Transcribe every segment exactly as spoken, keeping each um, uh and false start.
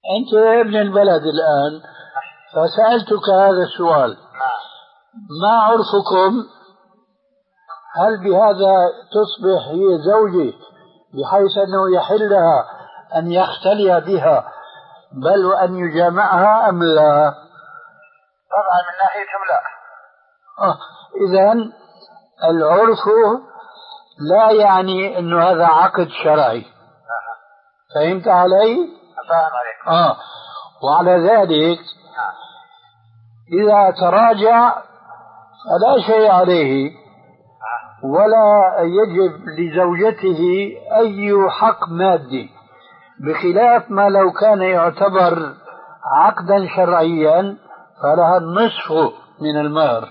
أنت ابن البلد الآن، فسألتك هذا السؤال: ما عرفكم؟ هل بهذا تصبح هي زوجي بحيث أنه يحلها أن يختلي بها بل وأن يجامعها أم لا؟ طبعا من ناحيتهم لا. آه. إذن العرف لا يعني أنه هذا عقد شرعي. آه. فهمت علي؟ فاهم عليك. آه. وعلى ذلك آه. إذا تراجع فلا شيء عليه، ولا يجب لزوجته أي حق مادي، بخلاف ما لو كان يعتبر عقدا شرعيا فلها النصف من المهر.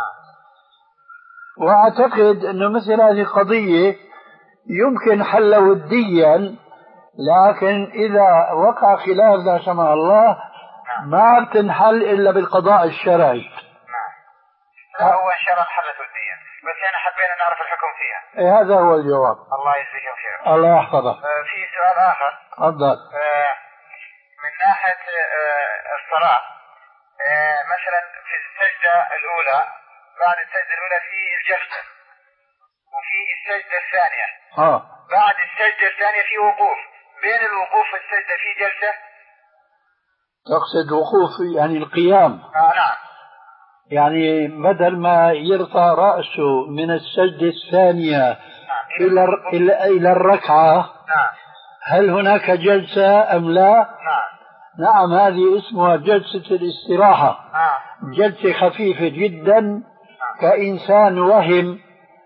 وأعتقد أنه مثل هذه القضية يمكن حل وديا، لكن إذا وقع خلاف لا سمح الله ما بتنحل إلا بالقضاء الشرعي. لا هو إن شاء الله انحلت وديا، بس أنا حبينا نعرف الحكم فيها. إيه هذا هو الجواب. الله يجزيك خير. الله يحفظك. آه في سؤال آخر. تفضل. آه من ناحية آه الصلاة، آه مثلا في السجدة الأولى، بعد السجدة الأولى في الجلسة، وفي السجدة الثانية. آه. بعد السجدة الثانية في وقوف، بين الوقوف والسجدة في جلسة. تقصد وقوف يعني القيام؟ آه نعم. يعني بدل ما يرفع رأسه من السجدة الثانية نعم. إلى إلى إلى الركعة. نعم. هل هناك جلسة أم لا؟ نعم. نعم، هذه اسمها جلسة الاستراحة. نعم. جلسة خفيفة جدا. نعم. كإنسان وهم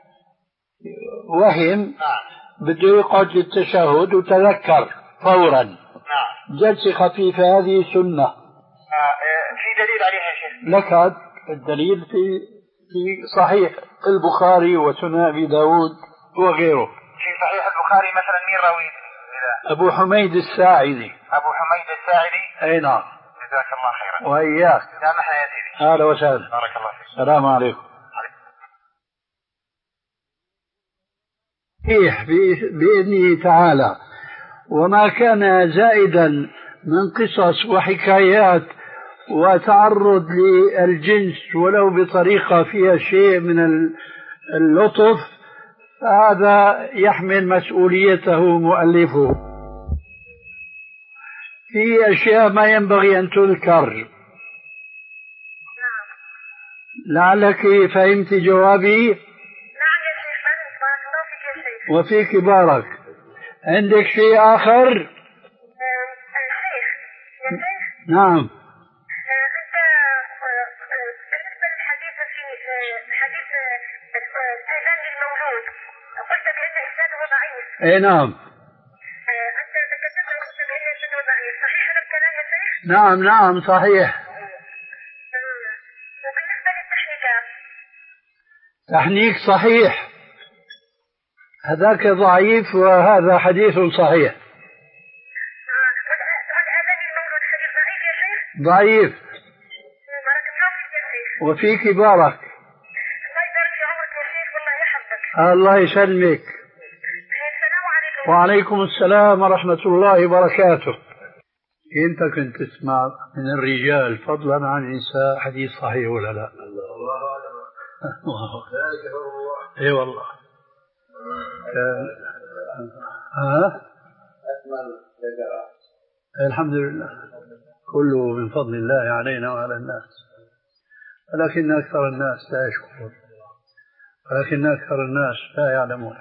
وهم نعم. بده يقعد للتشهد وتذكر فورا. نعم. جلسة خفيفة هذه سنة. آه في دليل عليها يا شيخ؟ لك الدليل في في صحيح البخاري وسنن أبي داود وغيره. في صحيح البخاري مثلا مين راوي؟ أبو حميد الساعدي. أبو حميد الساعدي. أي نعم. جزاك الله خيرا. وإياك. سامحنا يا سيدي. أهلا وسهلا. بارك الله فيك. السلام عليكم. صحيح بإذنه تعالى، وما كان زائدا من قصص وحكايات وتعرض للجنس ولو بطريقة فيها شيء من اللطف فهذا يحمل مسؤوليته مؤلفه. في أشياء ما ينبغي أن تذكر. لعلك فهمت جوابي. نعم يا شيخ فهمت. بارك الله فيك يا شيخ. وفيك بارك. عندك شيء آخر؟ الشيخ يا شيخ. نعم. اي نعم. أنت تكلمت عن قلت بأن الإسناد ضعيف، صحيح هذا الكلام يا شيخ؟ نعم نعم صحيح. وبالنسبة للتحنيكات؟ تحنيك صحيح، هذاك ضعيف وهذا حديث صحيح. والأذان المولود حديث ضعيف يا شيخ؟ ضعيف. بارك الله فيك يا شيخ. وفيك بارك. الله يبارك في عمرك يا شيخ والله يحفظك. الله يسلمك. وعليكم السلام ورحمة الله وبركاته. أنت كنت تسمع من الرجال فضلا عن النساء حديث صحيح ولا لا؟ الله اي والله. ها؟ الحمد لله كله من فضل الله علينا وعلى الناس، ولكن أكثر الناس لا يشكرون، ولكن أكثر الناس لا يعلمون.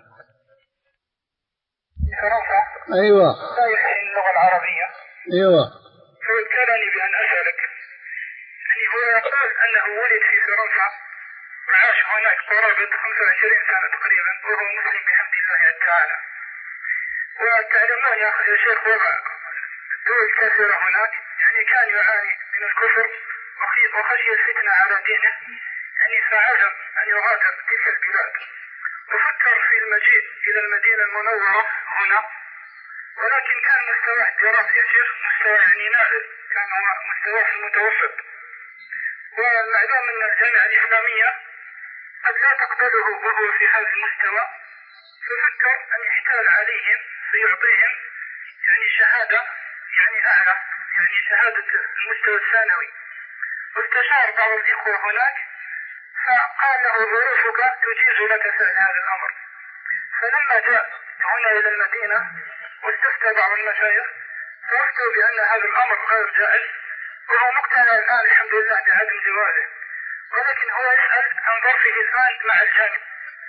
فرنسا. أيوة. لا يفهم اللغة العربية. أيوة. فذكرني بأن أسألك، يعني هو يقول أنه ولد في فرنسا وعاش هناك قرابة خمسة وعشرين سنة تقريبا وهو مسلم بحمد الله تعالى. وتعلمون يا أخي يا شيخ وضع دول كثيرة هناك يعني كان يعاني من الكفر وخشي الفتنة على دينه، يعني فعزم أن يغادر تلك البلاد وفكر في المجيء إلى المدينة المنورة هنا، ولكن كان مستواه الدراسي يا شيخ مستوى يعني نازل، كان مستواه في المتوسط، ومعلوم أن الجامعة الإسلامية قد لا تقبله وهو في هذا المستوى، ففكر أن يحتال عليهم فيعطيهم يعني شهادة يعني أعلى، يعني شهادة المستوى الثانوي، واستشار بعض الإخوة هناك فقال له ظروفك تجيز لك فعل هذا الأمر. فلما جاء هنا إلى المدينة واستفتى بعض المشايخ فأفتوا بأن هذا الأمر غير جائز، وهو مقتنع الآن الحمد لله بعدم جوازه، ولكن هو يسأل عن ظرفه الآن مع الجامعة.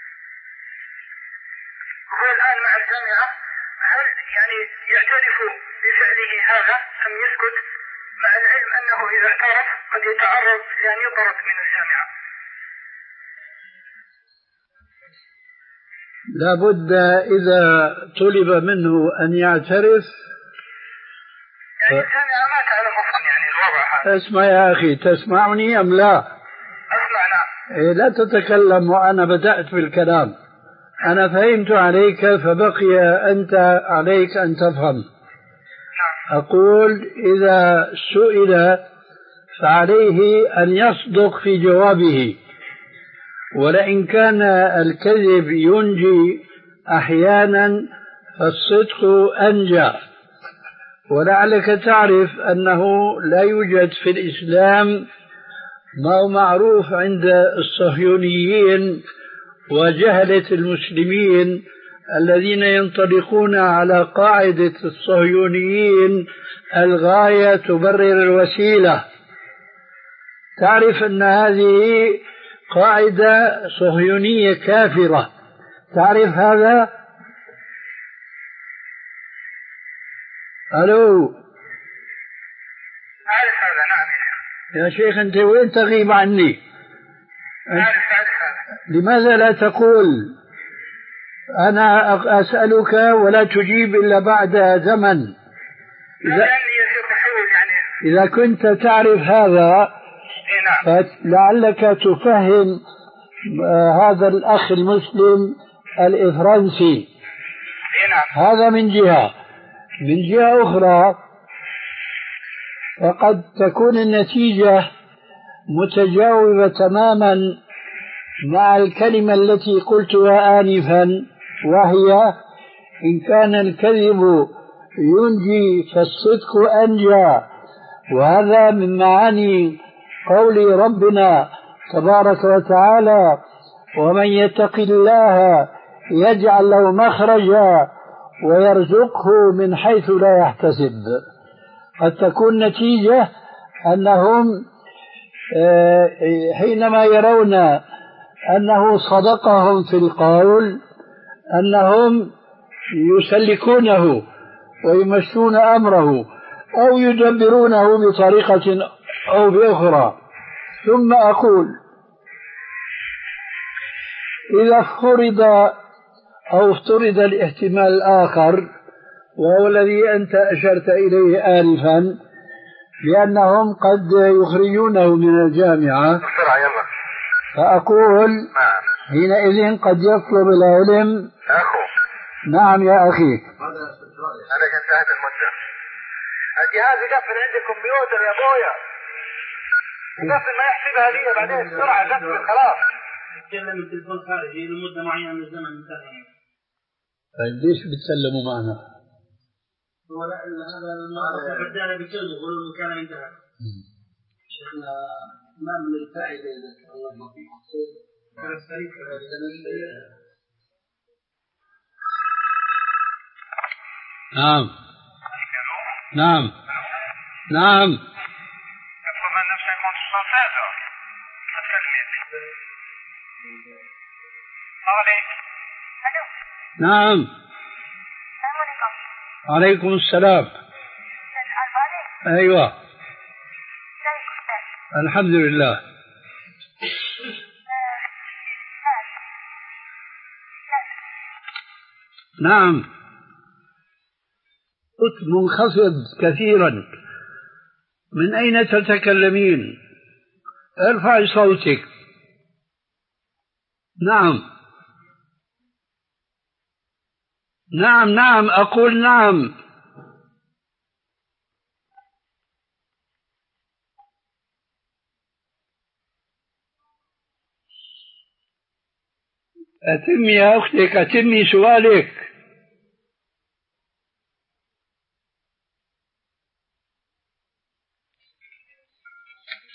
هو الآن مع الجامعة هل يعني يعترف بفعله هذا أم يسكت، مع العلم أنه إذا اعترف قد يتعرض لأن يطرد من الجامعة؟ لابد إذا طلب منه أن يعترف، يعني الجامعة ما تعلم أصلا يعني الوضع هذا. اسمع يا أخي، تسمعني أم لا؟ أسمع. نعم. إيه، لا تتكلم وأنا بدأت بالكلام. أنا فهمت عليك، فبقي أنت عليك أن تفهم. نعم. أقول إذا سئل فعليه أن يصدق في جوابه، ولئن كان الكذب ينجي أحيانا فالصدق أنجى. ولعلك تعرف أنه لا يوجد في الإسلام ما هو معروف عند الصهيونيين وجهلة المسلمين الذين ينطلقون على قاعدة الصهيونيين الغاية تبرر الوسيلة. تعرف أن هذه قاعدة صهيونية كافرة، تعرف هذا؟ ألو؟ أعرف هذا. نعم يا شيخ أنت وين تغيب عني؟ أعرف أعرف هذا. لماذا لا تقول أنا أسألك ولا تجيب إلا بعد زمن؟ إذا, يعني إذا كنت تعرف هذا فلعلك تفهم هذا الأخ المسلم الإفرنسي. هذا من جهة. من جهة أخرى فقد تكون النتيجة متجاوبة تماما مع الكلمة التي قلتها آنفا، وهي إن كان الكذب ينجي فالصدق أنجى. وهذا من معاني قول ربنا تبارك وتعالى: ومن يتق الله يجعل له مخرجا ويرزقه من حيث لا يحتسب. قد تكون نتيجة أنهم حينما يرون أنه صدقهم في القول أنهم يسلكونه ويمشون أمره أو يدبرونه بطريقة أو بأخرى. ثم أقول إذا فرض أو افترض الاحتمال الآخر، وهو الذي أنت أشرت إليه آنفا، لأنهم قد يخرجونه من الجامعة، فأقول حينئذ قد يطلب العلم. أخو. نعم يا أخي. أنا كنت هذا المدة الجهاز يقفل عندي كمبيوتر يا أبويا، يقفل ما يحسبها لي بعدين بسرعة يقفل خلاص. تتكلم التليفون خارجي لمدة معينة من الزمن انتهى. طيب ليش بتسلموا معنا؟ هو لا هذا الموظف الرجال بيكلمه يقولوا له كان انتهى. شيخنا ما من الفائدة إذا كان الله ما فيه خصوص كان السريع نعم نعم نعم. نعم. عليكم السلام. أيوة الحمد لله. نعم صوت منخفض كثيرا. من أين تتكلمين؟ ارفعي صوتك. نعم نعم نعم أقول نعم. أتمي يا أختك، أتمي سؤالك.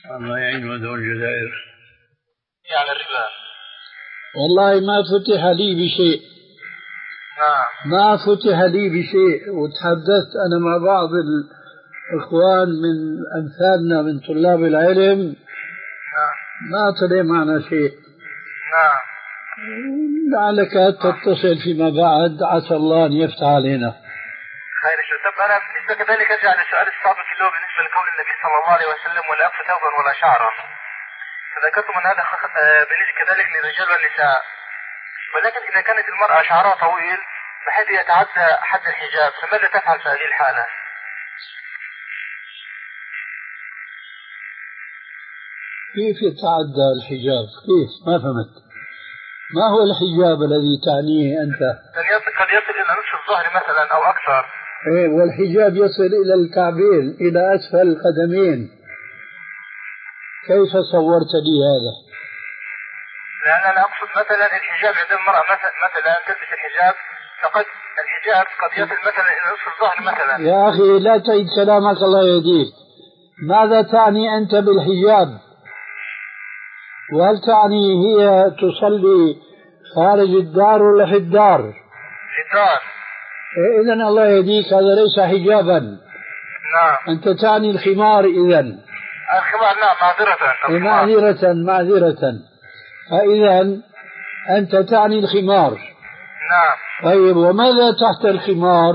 الله يعين ودول الجزائر. يعني الربا والله ما فتح لي بشيء. نعم. ما فتح لي بشيء، وتحدثت أنا مع بعض الإخوان من أمثالنا من طلاب العلم. نعم. ما طلع معنا شيء. نعم. لعلك تتصل فيما بعد، عسى الله أن يفتح علينا. خير شو. طب أنا بالنسبة كذلك أرجع للسؤال السابق اللي هو بالنسبة لقول النبي صلى الله عليه وسلم ولا أخف ثوبا ولا شعرا، فذكرتم أن هذا بالنسبة كذلك للرجال والنساء، ولكن إذا كانت المرأة شعرها طويل بحيث يتعدى حد الحجاب فماذا تفعل في هذه الحالة؟ كيف يتعدى الحجاب؟ كيف؟ ما فهمت. ما هو الحجاب الذي تعنيه أنت؟ قد يصل إلى نصف الظهر مثلا أو أكثر. إيه، والحجاب يصل إلى الكعبين، إلى أسفل القدمين. كيف صورت لي هذا؟ لأن أنا أقصد مثلا الحجاب عند المرأة مثلا تلبس الحجاب، فقد الحجاب قد يصل مثلا إلى نصف الظهر مثلا. يا أخي لا تعيد كلامك الله يهديك. ماذا تعني أنت بالحجاب؟ وهل تعني هي تصلي خارج الدار ولا في الدار؟ في الدار. إيه، إذن الله يهديك هذا ليس حجابا. نعم. أنت تعني الخمار إذن. الخمار نعم، معذرة. إيه، معذرة معذرة. فإذا أنت تعني الخمار. نعم. طيب، وماذا تحت الخمار؟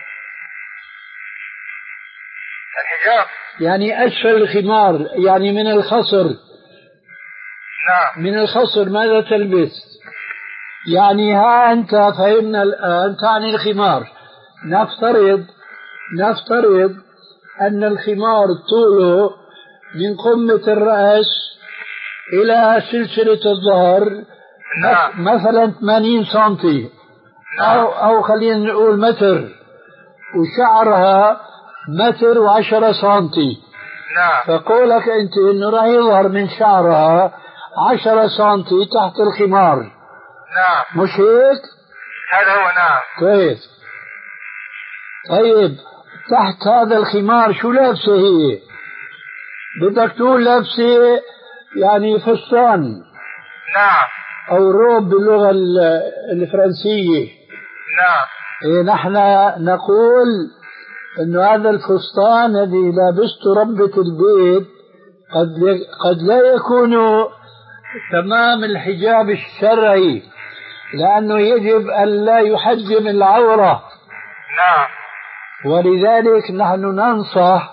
الحجاب. يعني أسفل الخمار، يعني من الخصر. نعم. من الخصر ماذا تلبس؟ يعني ها أنت فهمنا الآن تعني الخمار. نفترض نفترض أن الخمار طوله من قمة الرأس إلى سلسلة الظهر. نعم. مثلا ثمانين سنتي. نعم. أو, أو خلينا نقول متر، وشعرها متر وعشرة سنتي. نعم. فقولك أنت إنه راح يظهر من شعرها عشرة سنتي تحت الخمار. نعم. مش هيك؟ هذا هو. نعم. كويس. طيب، تحت هذا الخمار شو لابسة هي؟ بدك تقول لابسة يعني فستان. نعم. أو روب باللغة الفرنسية. نعم. إيه، نحن نقول إنه هذا الفستان الذي لابسته ربة البيت قد قد لا يكون تمام الحجاب الشرعي، لأنه يجب أن لا يحجم العورة. نعم. ولذلك نحن ننصح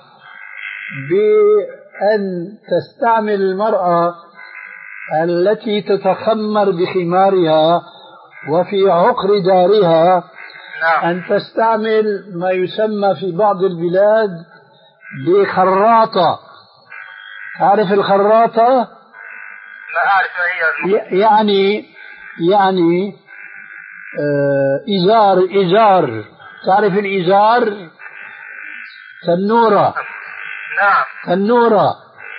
بأن تستعمل المرأة التي تتخمر بخمارها وفي عقر دارها. نعم. أن تستعمل ما يسمى في بعض البلاد بخراطة. تعرف الخراطة؟ لا أعرف ما هي. يعني يعني آه إزار إزار تعرف الإزار؟ تنورة. نعم. تنورة.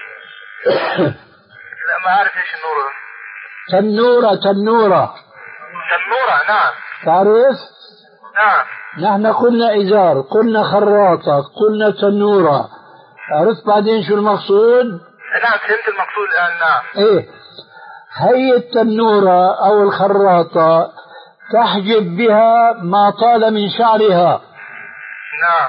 لا ما أعرف إيش النورة. تنورة تنورة تنورة. نعم. تعرف؟ نعم. نحن قلنا إزار، قلنا خراطة، قلنا تنورة. عرفت بعدين شو المقصود؟ نعم فهمت المقصود الآن. نعم. إيه، هي التنورة أو الخراطة تحجب بها ما طال من شعرها. نعم.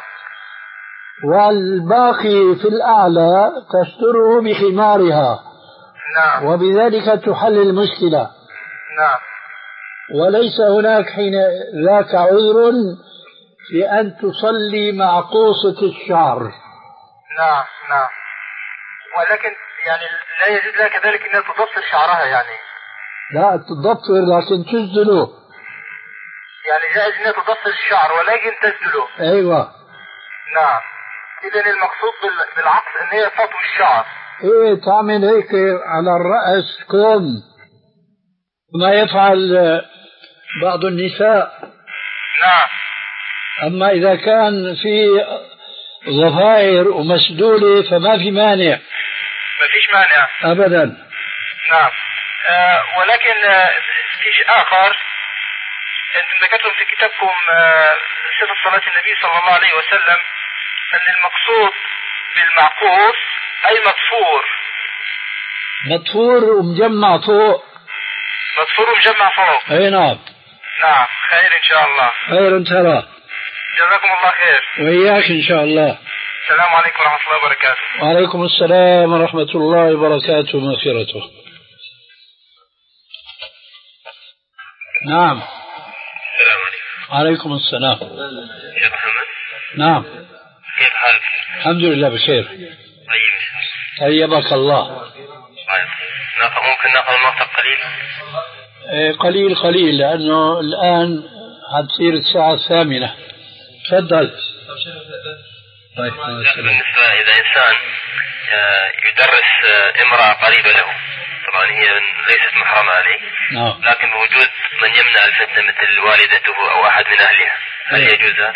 والباقي في الأعلى تستره بخمارها. نعم. وبذلك تحل المشكلة. نعم. وليس هناك حين ذاك عذر في أن تصلي مع قوصة الشعر. نعم. نعم. ولكن يعني لا يجوز لها كذلك أنها تضفر شعرها يعني. لا تضفر لكن تسدله. يعني جائز أنها تضفر الشعر ولكن تسدله. أيوة. نعم. إذن المقصود بالعقص أن هي تطوي الشعر. إيه، تعمل هيك على الرأس كوم ما يفعل بعض النساء. نعم. أما إذا كان في ضفائر ومسدولة فما في مانع. ما فيش مانع أبدا. نعم. آه ولكن آه في شيء آخر، أنتم ذكرتم في كتابكم آه صفة صلاة النبي صلى الله عليه وسلم أن المقصود بالمعقوس أي مضفور مطفور ومجمع فوق. مطفور ومجمع فوق. اي نعم. نعم خير ان شاء الله. خير ترى. جزاكم الله خير. وإياك ان شاء الله. السلام عليكم ورحمة الله وبركاته. وعليكم السلام ورحمة الله وبركاته ومغفرته. نعم. السلام عليكم. وعليكم السلام. شيخ محمد. نعم. كيف حالك؟ الحمد لله بخير. طيب. طيبك الله. طيب. ممكن ناخذ الموقف قليل؟ إيه قليل قليل لأنه الآن حتصير الساعة الثامنة. تفضل. طيب. بالنسبة إذا إنسان يدرس امرأة قريبة له، طبعا هي ليست محرمة عليه، نعم. لكن بوجود من يمنع الفتنة مثل والدته أو أحد من أهلها، هل يجوز هذا؟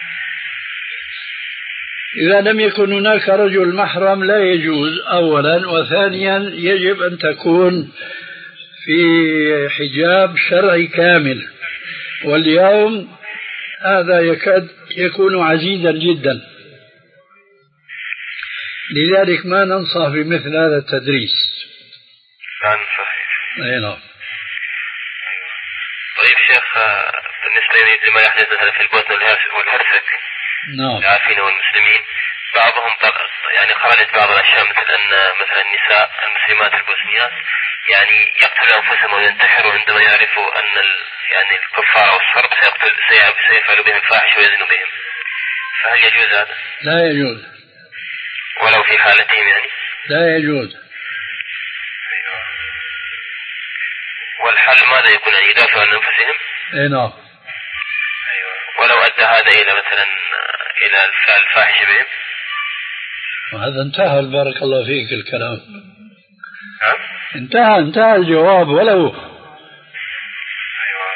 إذا لم يكن هناك رجل محرم لا يجوز أولا، وثانيا يجب أن تكون في حجاب شرعي كامل، واليوم هذا يكاد يكون عزيزا جدا، لذلك ما ننصح بمثل هذا التدريس. نعم صحيح. أي نعم. طيب شيخ، بالنسبة لما يحدث مثلا في البوسنة والهرسك، نعم، العافين والمسلمين، بعضهم يعني خرجت بعض الأشياء مثل أن مثلا النساء المسلمات البوسنيات يعني يقتلوا أنفسهم وينتحروا عندما يعرفوا أن يعني الكفار أو الصرب سيقتل سيفعلوا بهم الفاحش ويزنوا بهم، فهل يجوز هذا؟ لا يجوز. ولو في حالتهم يعني؟ لا يجوز. والحل ماذا يكون؟ يعني يدافعوا عن أنفسهم؟ اي نعم. أيوة. ولو أدى هذا إلى مثلا إلى الفعل الفاحش بهم؟ وهذا انتهى بارك الله فيك الكلام. ها؟ انتهى انتهى الجواب ولو. أيوة.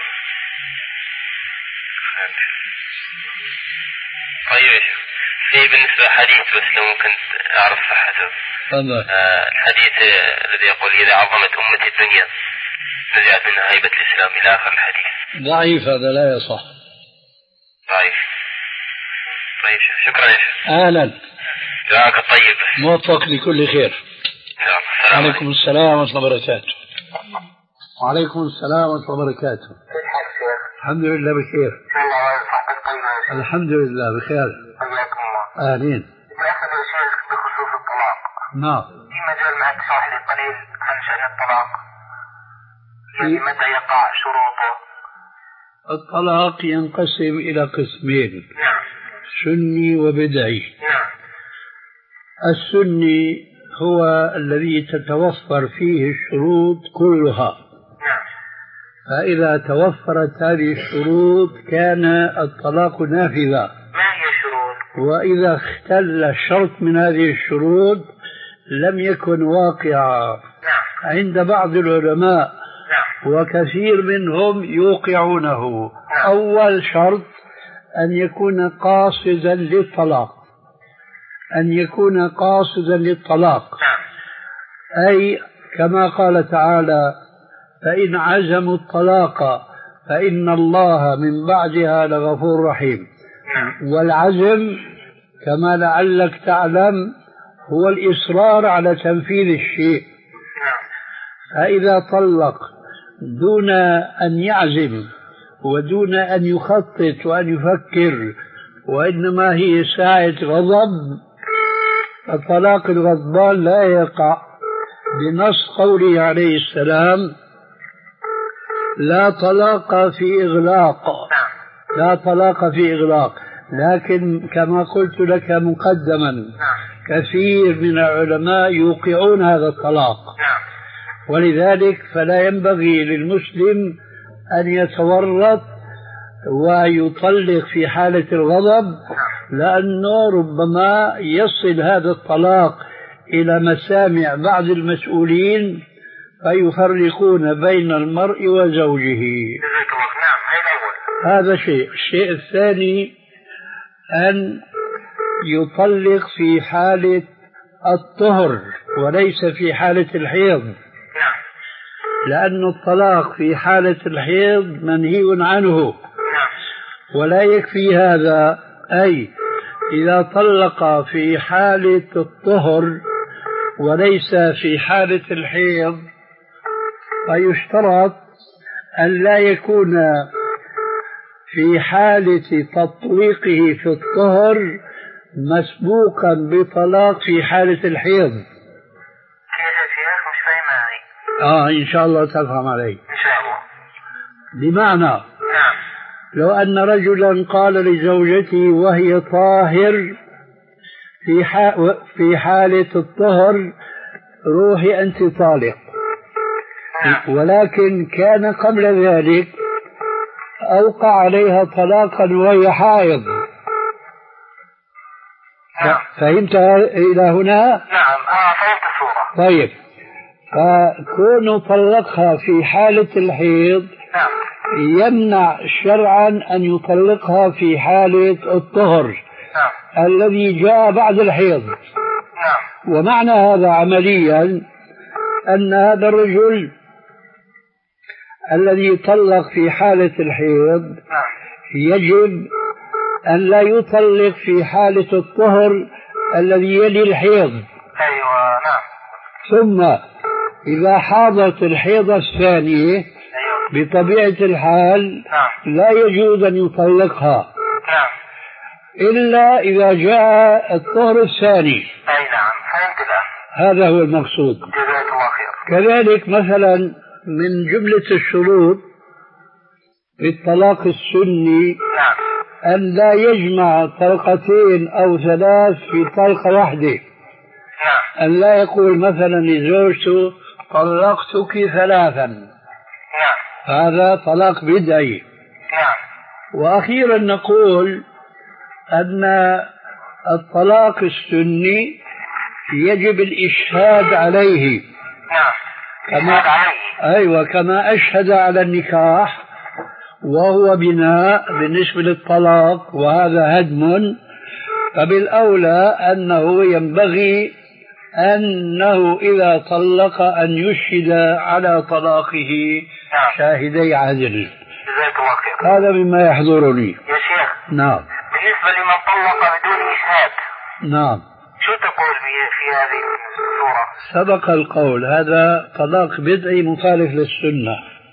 طيب في بالنسبة حديث بس لو ممكن أعرف صحته. آه الحديث الذي يقول إذا عظمت أمتي الدنيا نزعت منها هيبة الإسلام إلى آخر الحديث. ضعيف هذا، لا يصح. ضعيف. طيب شكرا يا شيخ. أهلا. جزاك الطيب. موفق لكل خير. السلام عليكم السلام ورحمة الله وبركاته. وعليكم السلام ورحمة الله وبركاته. كيف حالك شيخ؟ الحمد لله بخير. الحمد لله بخير. حياكم الله. أهلين. يأخذ الشيخ بخصوص الطلاق. نعم. في مجال معك تشرح لي قليل عن شأن الطلاق. يعني متى يقع شروطه؟ الطلاق ينقسم إلى قسمين. نعم. سني وبدعي. نعم. السني هو الذي تتوفر فيه الشروط كلها. نعم. فإذا توفرت هذه الشروط كان الطلاق نافذا. ما هي الشروط؟ وإذا اختل شرط من هذه الشروط لم يكن واقعا. نعم. عند بعض العلماء نعم. وكثير منهم يوقعونه. نعم. أول شرط أن يكون قاصدا للطلاق، أن يكون قاصدا للطلاق. نعم. أي كما قال تعالى: فإن عزموا الطلاق فإن الله من بعدها لغفور رحيم. نعم. والعزم كما لعلك تعلم هو الإصرار على تنفيذ الشيء. نعم. فإذا طلق دون أن يعزم ودون أن يخطط وأن يفكر، وإنما هي ساعة غضب، الطلاق الغضبان لا يقع، بنص قوله عليه السلام: لا طلاق في إغلاق. لا طلاق في إغلاق. لكن كما قلت لك مقدما كثير من العلماء يوقعون هذا الطلاق، ولذلك فلا ينبغي للمسلم أن يتورط ويطلق في حالة الغضب، لأنه ربما يصل هذا الطلاق إلى مسامع بعض المسؤولين فيفرقون بين المرء وزوجه. هذا شيء. الشيء الثاني أن يطلق في حالة الطهر وليس في حالة الحيض، لأن الطلاق في حالة الحيض منهي عنه. ولا يكفي هذا، أي إذا طلق في حالة الطهر وليس في حالة الحيض، فيشترط أن لا يكون في حالة تطليقه في الطهر مسبوقا بطلاق في حالة الحيض. كيف يا شيخ؟ مش فاهم معي. آه إن شاء الله تفهم علي. إن شاء الله. بمعنى نعم. لو أن رجلا قال لزوجته وهي طاهر في في حالة الطهر روحي أنت طالق، ولكن كان قبل ذلك أوقع عليها طلاقا وهي حائض. نعم. فهمت إلى هنا؟ نعم. آه فهمت الصورة. طيب، فكون طلقها في حالة الحيض نعم. يمنع شرعا أن يطلقها في حالة الطهر. نعم. الذي جاء بعد الحيض. نعم. ومعنى هذا عمليا أن هذا الرجل الذي يطلق في حالة الحيض نعم. يجب أن لا يطلق في حالة الطهر الذي يلي الحيض. أيوة. نعم. ثم إذا حاضت الحيضة الثانية أيوة. بطبيعة الحال نعم. لا يجوز أن يطلقها. نعم. إلا إذا جاء الطهر الثاني. أي نعم فهمت الآن. هذا هو المقصود. جزاك الله خير. كذلك مثلا من جملة الشروط في الطلاق السني نعم. أن لا يجمع طلقتين أو ثلاث في طلقة واحدة. نعم. أن لا يقول مثلا لزوجته طلقتك ثلاثا. نعم. هذا طلاق بدعي. نعم. وأخيرا نقول أن الطلاق السني يجب الإشهاد عليه. نعم. كما عليه. أيوة كما أشهد على النكاح وهو بناء بالنسبة للطلاق وهذا هدم، فبالأولى أنه ينبغي أنه إذا طلق أن يشهد على طلاقه نعم. شاهدي عدل. جزاك الله خير. هذا مما يحضرني. يا شيخ. نعم. بالنسبة لمن طلق بدون إشهاد. نعم. شو تقول في هذه الصورة؟ سبق القول هذا طلاق بدعي مخالف للسنة.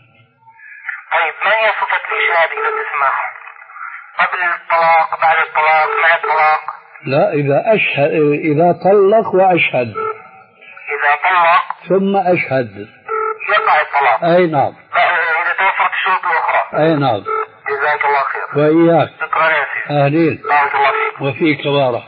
طيب ما هي صفة الإشهاد إذا تسمح؟ قبل الطلاق، بعد الطلاق، مع الطلاق؟ لا، إذا أشهد، إذا طلق وأشهد. إذا طلق ثم أشهد يقع الطلاق. أي نعم. إذا توفرت الشروط الأخرى. أي نعم. جزاك الله خير. وإياك. شكرا يا سيدي. أهلين. بارك الله فيك. وفيك بارك.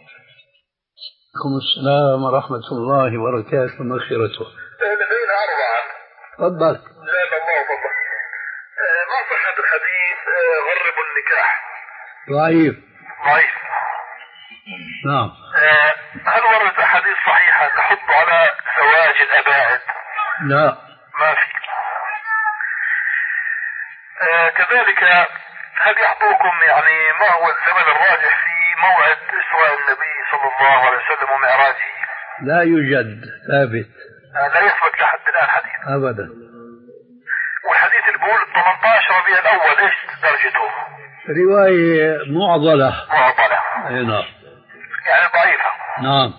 عليكم السلام ورحمة الله وبركاته ومغفرته. لدينا أربعة. تفضل. جزاك الله فضل. ما صحة الحديث غربوا النكاح؟ ضعيف. ضعيف. نعم. هل ورد أحاديث صحيحة تحض على زواج الأباعد؟ لا. ما في. كذلك هل يحضركم يعني ما هو الزمن الراجح في موعد إسراء النبي صلى الله عليه وسلم ومعراجه؟ لا يوجد ثابت. لا يثبت لحد الآن حديث أبدا. والحديث اللي بيقول ثمانية عشر ربيع الأول إيش درجته؟ رواية معضلة. معضلة. أي نعم. يعني ضعيفة. نعم.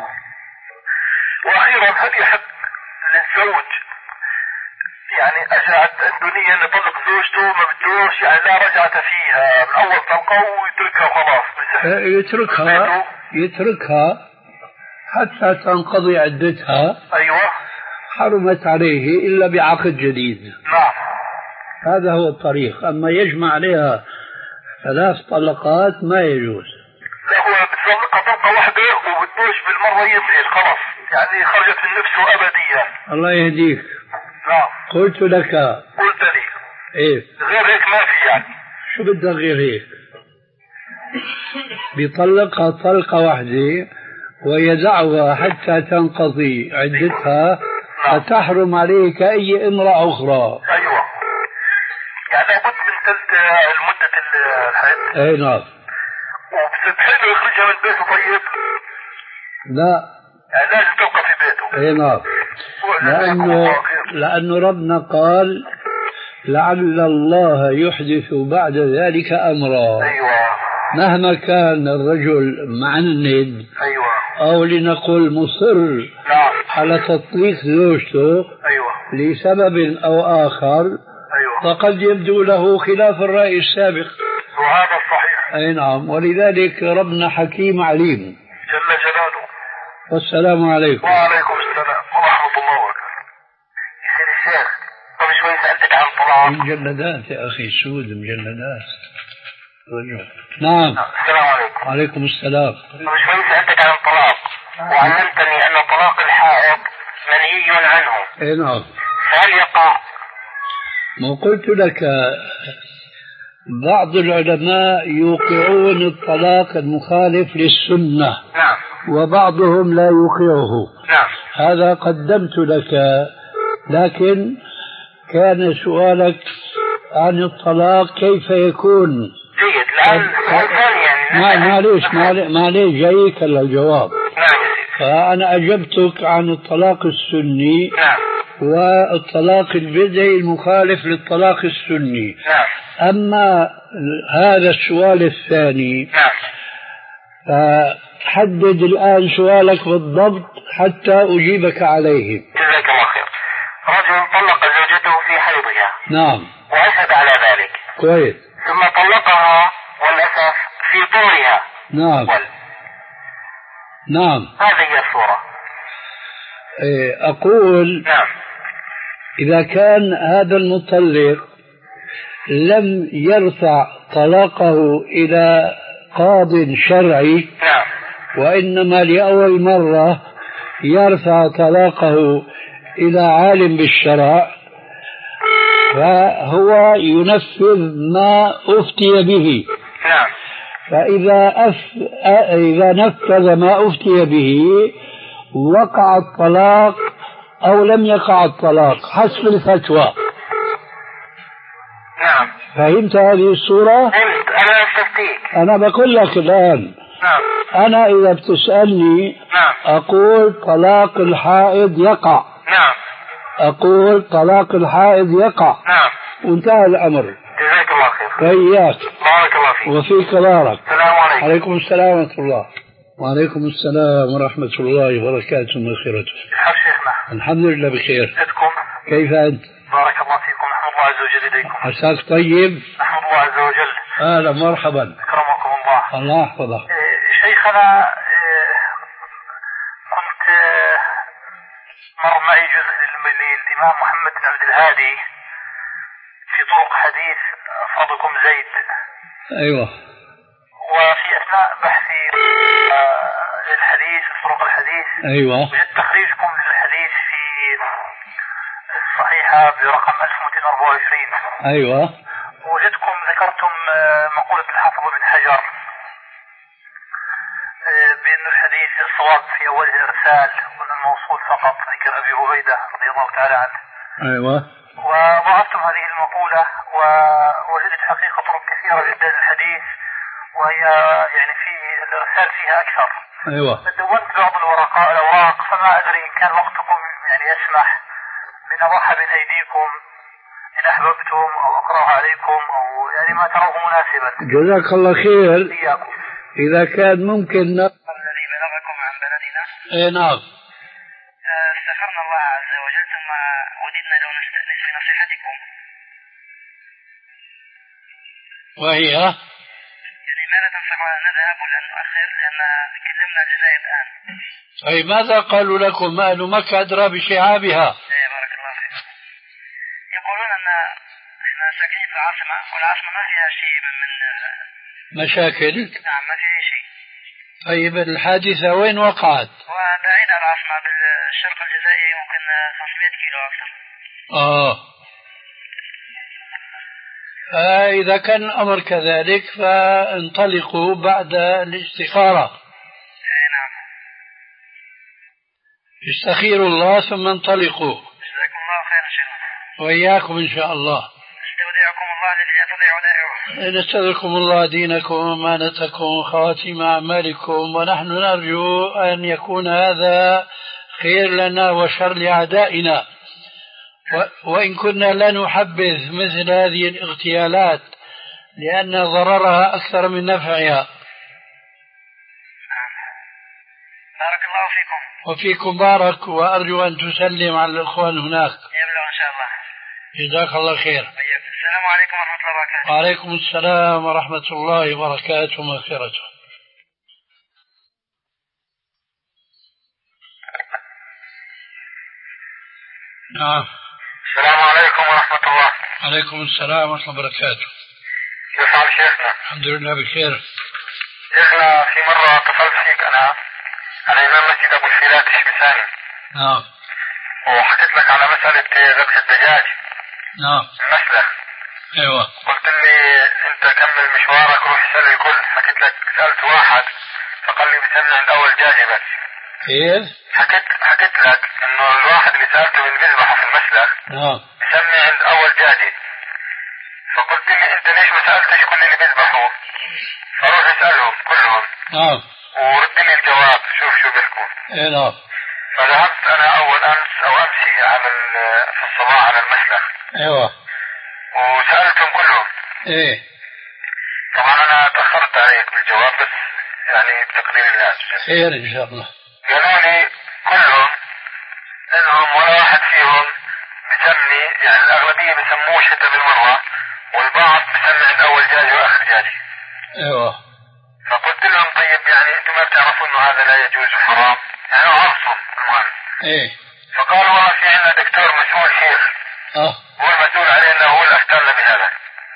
وأخيرا هل يحق للزوج يعني أجى الدنيا أن يطلق زوجته ما بدوش يعني لا رجعة فيها من أول طلقة ويتركها وخلاص؟ يتركها يتركها حتى تنقضي عدتها. أيوة. حرمت عليه إلا بعقد جديد. نعم. هذا هو الطريق. أما يجمع عليها ثلاث طلقات ما يجوز. لا هو بتطلقها طلقة واحدة وبتدوش بالمرة يمهل خلاص يعني خرجت من نفسه أبديا. الله يهديك. نعم. قلت لك. قلت لي. إيه. غير هيك ما في يعني. شو بدك غير هيك؟ بيطلقها طلقة واحدة ويدعها حتى تنقضي عدتها فتحرم عليه كأي امرأة أخرى. أيوة. يعني لابد من ثلث المدة الحيض. أي نعم. وبتحب يخرجها من بيته طيب؟ لا. يعني لازم تبقى في بيته. أي نعم. لأنه لأنه ربنا قال لعل الله يحدث بعد ذلك أمرا. أيوة. مهما كان الرجل معند. أيوة. أو لنقل مصر نعم. على تطليق زوجته أيوة. لسبب أو آخر أيوة. فقد يبدو له خلاف الرأي السابق. وهذا الصحيح. أي نعم، ولذلك ربنا حكيم عليم جل جلاله. والسلام عليكم. وعليكم السلام ورحمة الله وبركاته. يصير الشيخ قبل شوي سألتك عن الطلاق. مجلدات يا أخي، سود مجلدات. رجل. نعم. السلام عليكم. وعليكم السلام. قبل شوي سألتك عن الطلاق وعلمتني أن طلاق الحائض منهي عنه. اي نعم. هل يقع؟ ما قلت لك بعض العلماء يوقعون الطلاق المخالف للسنة. نعم. وبعضهم لا يوقعه. نعم. هذا قدمت لك، لكن كان سؤالك عن الطلاق كيف يكون. جيد. الآن يعني معليش معليش جايك الجواب. نعم. فأنا أجبتك عن الطلاق السني. نعم. والطلاق البدعي المخالف للطلاق السني. نعم. أما هذا السؤال الثاني، نعم، فحدد الآن سؤالك بالضبط حتى أجيبك عليه. جزاك الله خير. رجل طلق زوجته في حيضها. نعم. وأشهد على ذلك. كويس. ثم طلقها والأسف في طورها. نعم. وال. نعم. هذه هي الصورة. أقول نعم. إذا كان هذا المطلق لم يرفع طلاقه إلى قاض شرعي، نعم، وإنما لأول مرة يرفع طلاقه إلى عالم بالشرع، فهو ينفذ ما أفتي به. نعم. فإذا أف... إذا نفذ ما أفتي به وقع الطلاق أو لم يقع الطلاق حسب الفتوى. نعم. فهمت هذه الصورة؟ فهمت. أنا أستفتيك. أنا بقول لك الآن. نعم. أنا إذا بتسألني نعم. أقول طلاق الحائض يقع. نعم. أقول طلاق الحائض يقع. نعم. وانتهى الأمر. جزاك الله خير. وإياك. بارك الله فيك. وفيك بارك. السلام عليكم. عليكم السلام ورحمة الله. وعليكم السلام ورحمة الله وبركاته ومغفرته. كيف شيخنا؟ الحمد لله بخير. جدكم؟ كيف أنت؟ بارك الله فيكم. نحمد الله عز وجل إليكم. عساك طيب؟ نحمد الله عز وجل. أهلا مرحبا. أكرمكم الله. الله يحفظك. إيه شيخنا، إيه كنت إيه مر معي جزء للإمام محمد بن عبد الهادي في طرق حديث فضلكم زيد. أيوة. وفي أثناء بحثي للحديث طرق الحديث، أيوة، وجدت تخريجكم للحديث في الصحيحة برقم ألف ومئتين وأربعة وعشرين. أيوة. وجدتكم ذكرتم مقولة الحافظ بن حجر بأن الحديث الصواب في أوله إرسال وأن الموصول فقط ذكر أبي عبيدة رضي الله تعالى عنه. أيوة. وضعفتم هذه المقولة ووجدت حقيقة طرق كثيرة جدا للحديث، وهي يعني في الإرسال فيها أكثر. أيوة. دونت بعض الورقاء الأوراق، فما أدري إن كان وقتكم يعني يسمح بأن أضعها بين أيديكم إن أحببتم أو أقرأها عليكم أو يعني ما تروه مناسبا. جزاك الله خير. إياكم. إذا كان ممكن الذي بلغكم عن بلدنا. إيه نعم. استغفرنا الله عز وجل ثم وددنا لو نستأنس بنصيحتكم. وهي يعني ماذا تنصحنا أن نذهب ولا نؤخر، لأن كلمنا الجزائر الآن. أي ماذا قالوا لكم؟ أهل مكة أدرى بشعابها. إيه بارك الله فيك. يقولون أن إحنا ساكنين في العاصمة والعاصمة ما فيها شيء من مشاكل. نعم ما فيها شيء. طيب الحادثة وين وقعت؟ وبعيد عن العاصمة بالشرق الجزائري ممكن خمسمائة كيلو أكثر. آه. فإذا كان الأمر كذلك فانطلقوا بعد الاستخارة. إيه نعم. استخيروا الله ثم انطلقوا. جزاكم الله خيرا شيخ. وإياكم إن شاء الله. استودعكم الله الذي لا تضيع ودائعه. نستودعكم الله دينكم وأمانتكم خواتيم أعمالكم، ونحن نرجو أن يكون هذا خير لنا وشر لأعدائنا، وإن كنا لا نحبذ مثل هذه الاغتيالات لأن ضررها أكثر من نفعها. بارك الله فيكم. وفيكم. وفيكم بارك، وأرجو أن تسلم على الإخوان هناك. يبلغ إن شاء الله. جزاك الله خير. طيب. السلام عليكم ورحمة الله وبركاته. وعليكم السلام ورحمة الله وبركاته ومغفرته. نعم. السلام عليكم ورحمة الله. عليكم السلام ورحمة الله وبركاته. كيف حال شيخنا؟ الحمد لله بخير. شيخنا في مرة اتصلت فيك أنا على إمام مسجد أبو الفيلات الشبساني. نعم. وحكيت لك على مسألة ذبح الدجاج. نعم. المسلخ. ايوه. قلت لي أنت كمل مشوارك روح سأل الكل. حكيت لك سألت واحد فقال لي بسمي عند أول دجاجة بس. كيف؟ حكيت حكيت لك إنه الواحد اللي سألته من بيذبحه في المسلخ. نعم. بسمي عند أول دجاجة. فقلت لي أنت ليش ما سألتش كل اللي بيذبحوا؟ فروح اسألهم كلهم. نعم. ورد لي الجواب شوف شو بيحكوا. ايه نعم. فذهبت أنا أول أمس أو أمسي على في الصباح على المسلخ. ايوه. وسألتهم كلهم. ايه. طبعا أنا تأخرت عليك بالجواب بس يعني بتقدير الله. خير إن شاء الله. قالوا لي كلهم إنهم ولا واحد فيهم بسمي، يعني الأغلبية بسموه حتى بالمرة، والبعض بسمي عند أول جاجي وآخر جاجي. ايوه. فقلت لهم طيب يعني أنتم ما بتعرفوا إنه هذا لا يجوز وحرام؟ يعني عرفهم المهم. ايه. فقالوا والله في عندنا دكتور مسؤول شيخ. اه. هو المسؤول علينا، هو اللي أفتانا بهذا.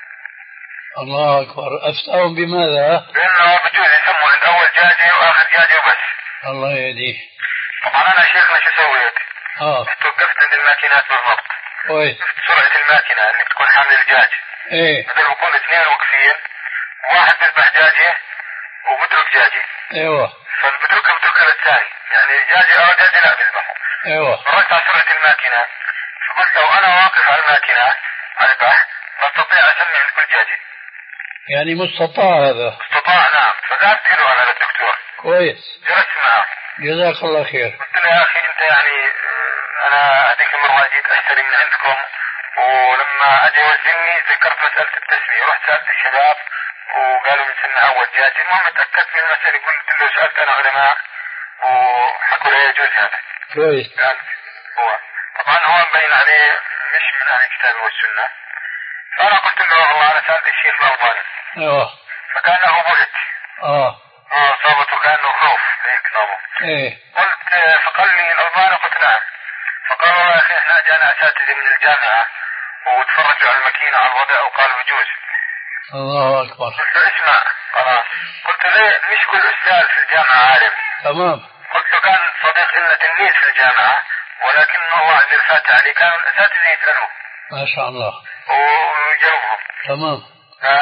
الله أكبر. أفتاهم بماذا؟ بأنه بجوز يسموا عند أول جاجي وآخر جاجي وبس. الله يهديه. طبعا أنا شيخنا شو سويت؟ اه. توقفت عند الماكينات بالضبط. كويس. سرعة الماكينة اللي بتكون حامل الدجاج. ايه. بدل بكون اثنين واقفين، واحد بيذبح دجاجة وبترك دجاجة. ايوه. فبتركها بتركها للثاني، يعني دجاجة اه دجاجة لا بيذبحوا. ايوه. مررت على سرعة الماكينة، فقلت لو أنا واقف على الماكينة على البحث بستطيع أسمي عند كل دجاجة. يعني مستطاع هذا؟ استطاع نعم. فذهبت له أنا للدكتور. كويس. جلست معه. جزاك الله خير. قلت له يا أخي أنت يعني أنا هذيك المرة جيت أشتري من عندكم، ولما أجي أوزني ذكرت مسألة التسمية، رحت سألت الشباب وقالوا بنسمي أول دجاجة. المهم تأكدت من المسألة، قلت له سألت أنا علماء وحكوا لا يجوز هذا. كويس. قال هو طبعا هو مبين عليه مش من أهل الكتاب والسنة. فأنا قلت له والله أنا سألت الشيخ الألباني. ايوه. فكأنه بهت. اه. اه صابته كأنه خوف هيك نظر. ايه. قلت فقال لي الألباني، قلت نعم. فقال والله يا أخي احنا جانا أساتذة من الجامعة وتفرجوا على الماكينة على الوضع وقالوا يجوز. الله أكبر. قلت له اسمع خلاص. قلت له ليه مش كل أستاذ في الجامعة عالم. تمام. قلت له كان صديق لنا تلميذ في الجامعة، ولكن الله عز وجل فات عليه كانوا الأساتذة يسألوه. ما شاء الله. ويجاوبهم. تمام.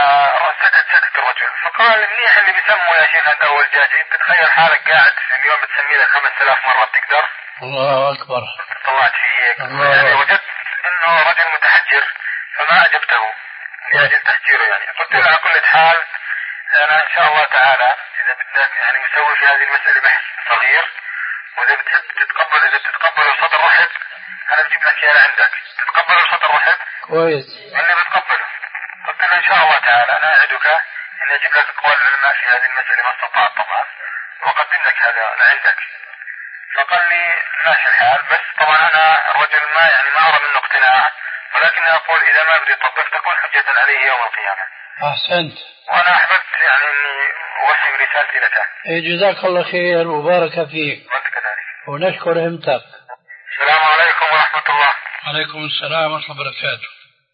سكت سكت الرجل. فقال منيح اللي بيسموا يا شيخ عند أول جاجي. انت تخيل حالك قاعد في اليوم بتسمي لك خمس آلاف مرة بتقدر؟ الله أكبر. طلعت فيه هيك. الله. يعني وجدت انه رجل متحجر فما اجبته لاجل تحجيره. يعني قلت له على كل حال انا ان شاء الله تعالى اذا بدك يعني نسوي في هذه المسألة بحث صغير، واذا بتحب تتقبل اذا بتتقبل الصدر رحب انا بجيب لك اياه لعندك. تتقبل الصدر رحب؟ كويس. اللي بتقبله. قلت له ان شاء الله تعالى انا اعدك ان اجيب لك اقوال العلماء في هذه المسألة ما استطعت طبعا، واقدم لك هذا لعندك. فقال لي ماشي الحال، بس طبعا انا الرجل ما يعني ما ارى منه اقتناع، ولكني اقول اذا ما بدي يطبق تكون حجة عليه يوم القيامة. احسنت. وانا احببت يعني اني اوصل رسالتي لك. إيه جزاك الله خير وبارك فيك. وانت كذلك. ونشكر همتك. السلام عليكم ورحمة الله. عليكم السلام ورحمة الله وبركاته.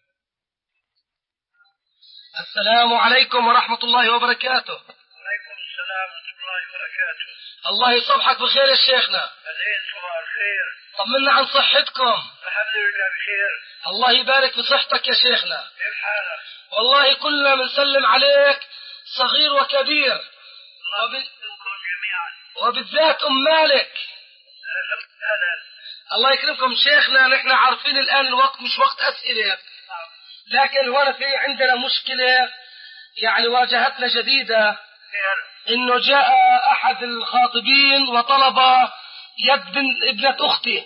السلام عليكم ورحمة الله وبركاته. وعليكم السلام ورحمة الله وبركاته. الله يصبحك بخير يا شيخنا. أهلين صباح الخير. طمنا عن صحتكم. الحمد لله بخير. الله يبارك في صحتك يا شيخنا. كيف حالك؟ والله كلنا بنسلم عليك صغير وكبير. الله يسلمكم جميعا. وبالذات أم مالك. أهلا. الله يكرمكم شيخنا، نحن عارفين الآن الوقت مش وقت أسئلة، لكن هنا في عندنا مشكلة يعني واجهتنا جديدة، إنه جاء أحد الخاطبين وطلب يد ابنة أختي.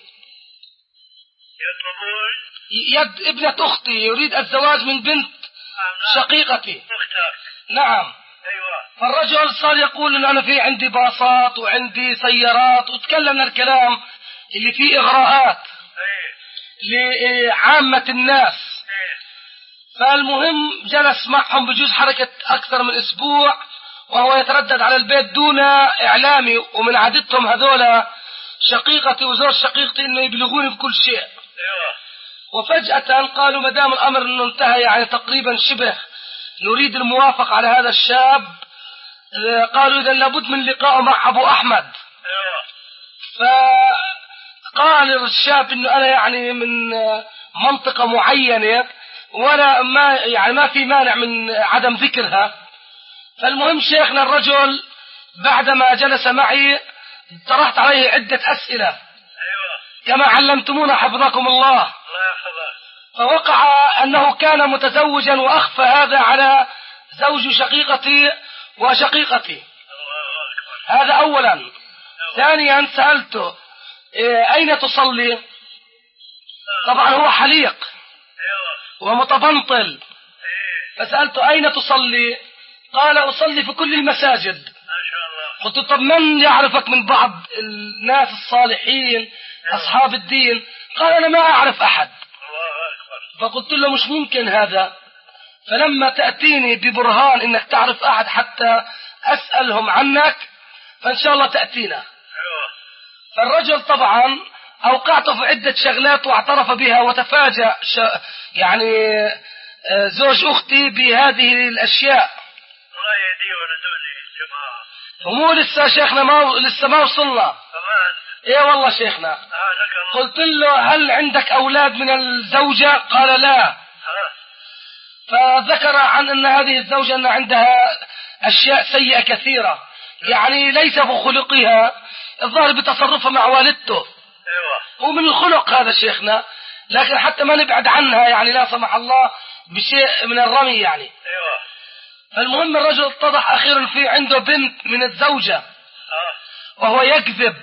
يطلبون يد ابنة أختي، يريد الزواج من بنت شقيقتي. أختك. نعم. أيوة. فالرجل صار يقول إن أنا في عندي باصات وعندي سيارات، وتكلم الكلام اللي فيه إغراءات لعامة الناس. فالمهم جلس معهم بجوز حركة أكثر من أسبوع وهو يتردد على البيت دون إعلامي، ومن عادتهم هذولا شقيقتي وزوج شقيقتي إنه يبلغوني بكل شيء. وفجأة قالوا ما دام الأمر إنه انتهى يعني تقريبا شبه نريد الموافقة على هذا الشاب، قالوا إذا لابد من لقائه مع أبو أحمد. فقال الشاب إنه أنا يعني من منطقة معينة ولا ما يعني ما في مانع من عدم ذكرها. فالمهم شيخنا الرجل بعدما جلس معي طرحت عليه عدة أسئلة كما علمتمونا حفظكم الله. فوقع أنه كان متزوجا وأخفى هذا على زوج شقيقتي وشقيقتي. هذا أولا. ثانيا سألته أين تصلي؟ طبعا هو حليق ومتبنطل، فسألته أين تصلي؟ قال أصلي في كل المساجد. قلت طب من يعرفك من بعض الناس الصالحين أصحاب الدين؟ قال أنا ما أعرف أحد. فقلت له مش ممكن هذا، فلما تأتيني ببرهان إنك تعرف أحد حتى أسألهم عنك فإن شاء الله تأتينا. فالرجل طبعا أوقعته في عدة شغلات واعترف بها، وتفاجأ يعني زوج أختي بهذه الأشياء. ومو لسه شيخنا ما لسه ما وصلنا. ايه والله شيخنا. قلت له هل عندك أولاد من الزوجة؟ قال لا. فذكر عن أن هذه الزوجة أن عندها أشياء سيئة كثيرة، يعني ليس بخلقها، الظاهر بتصرفها مع والدته. ومن الخلق هذا شيخنا، لكن حتى ما نبعد عنها يعني لا سمح الله بشيء من الرمي يعني. فالمهم الرجل اتضح أخيرا في عنده بنت من الزوجة وهو يكذب.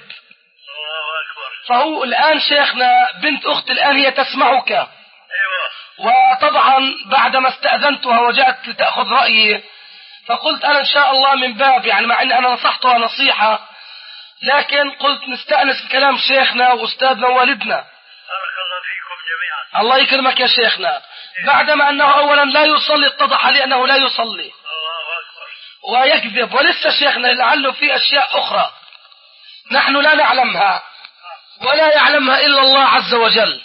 فهو الآن شيخنا بنت أخت الآن هي تسمعك. وطبعا بعدما استأذنتها وجاءت لتأخذ رأيي فقلت أنا إن شاء الله من باب يعني مع أن أنا نصحتها نصيحة، لكن قلت نستأنس بكلام شيخنا وأستاذنا ووالدنا. بارك الله فيكم جميعا. الله يكرمك يا شيخنا. بعدما أنه أولا لا يصلي اتضح لي أنه لا يصلي ويكذب، ولسه شيخنا لعله في أشياء أخرى نحن لا نعلمها ولا يعلمها إلا الله عز وجل.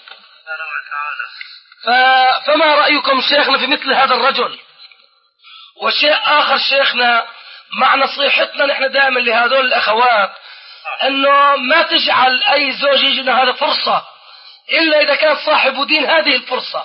فما رأيكم شيخنا في مثل هذا الرجل؟ وشيء آخر شيخنا مع نصيحتنا نحن دائما لهذول الأخوات أنه ما تجعل أي زوج يجي له هذا فرصة إلا إذا كان صاحب دين هذه الفرصة.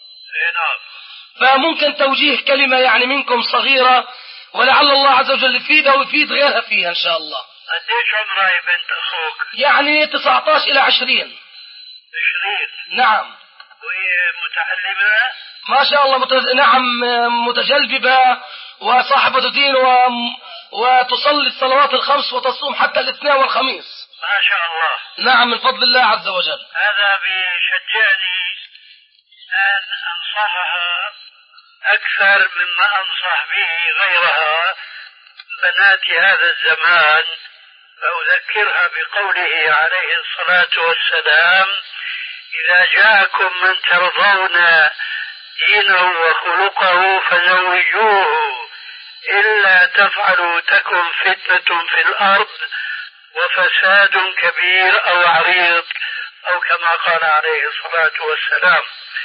فممكن توجيه كلمة يعني منكم صغيرة ولعل الله عز وجل يفيدها ويفيد غيرها فيها إن شاء الله. قديش عمرها يا بنت أخوك؟ يعني تسعة عشر إلى عشرين. عشرين؟ نعم. وهي متعلمة؟ ما شاء الله متز... نعم متجلبة وصاحبة دين و... وتصلي الصلوات الخمس وتصوم حتى الاثنين والخميس. ما شاء الله. نعم من فضل الله عز وجل. هذا بيشجعني أن أنصحها أكثر مما أنصح به غيرها بنات هذا الزمان، فأذكرها بقوله عليه الصلاة والسلام: إذا جاءكم من ترضون دينه وخلقه فزوجوه، إلا تفعلوا تكن فتنة في الأرض وفساد كبير أو عريض، أو كما قال عليه الصلاة والسلام.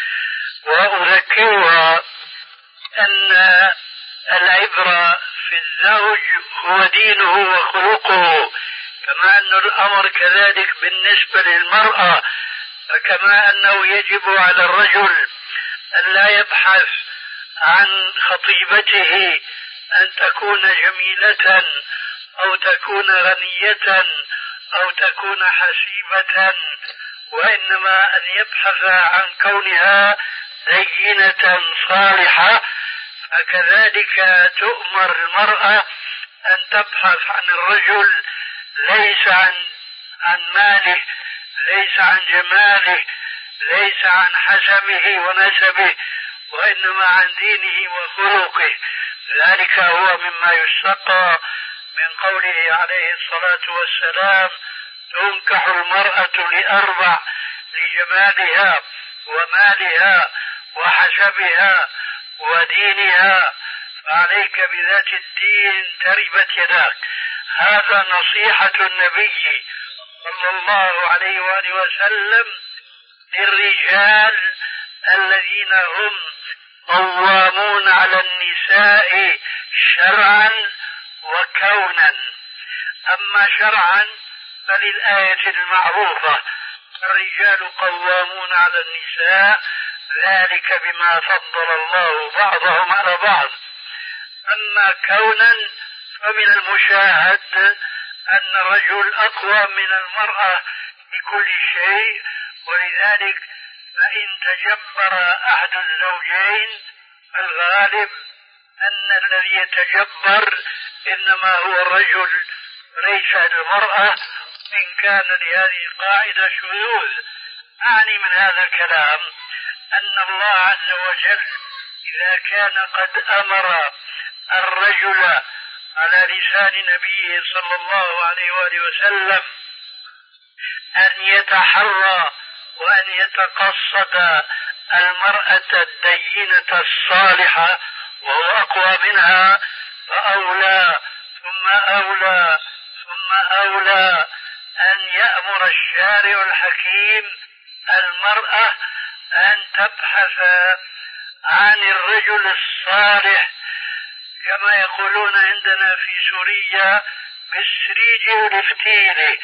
وأذكرها أن العبرة في الزوج هو دينه وخلقه، كما أن الأمر كذلك بالنسبة للمرأة، فكما أنه يجب على الرجل أن لا يبحث عن خطيبته أن تكون جميلة أو تكون غنية أو تكون حسيبة، وإنما أن يبحث عن كونها زينة صالحة. فكذلك تؤمر المرأة أن تبحث عن الرجل ليس عن عن ماله، ليس عن جماله، ليس عن حسبه ونسبه، وإنما عن دينه وخلقه. ذلك هو مما يستقى من قوله عليه الصلاة والسلام: تنكح المرأة لأربع: لجمالها ومالها وحسبها ودينها، فعليك بذات الدين تربت يداك. هذا نصيحة النبي صلى الله عليه وآله وسلم للرجال الذين هم قوامون على النساء شرعا وكونا. أما شرعا فللآية المعروفة: الرجال قوامون على النساء، ذلك بما فضل الله بعضهم على بعض. أما كونا فمن المشاهد أن الرجل أقوى من المرأة بكل شيء، ولذلك فإن تجبر أحد الزوجين الغالب أن الذي يتجبر إنما هو الرجل ليس المرأة، إن كان لهذه القاعدة شذوذ. أعني من هذا الكلام أن الله عز وجل إذا كان قد أمر الرجل على لسان نبيه صلى الله عليه وآله وسلم أن يتحرى وأن يتقصد المرأة الدينة الصالحة وهو أقوى منها، فأولى ثم أولى ثم أولى أن يأمر الشارع الحكيم المرأة أن تبحث عن الرجل الصالح، كما يقولون عندنا في سوريا بالسريج والفتيل،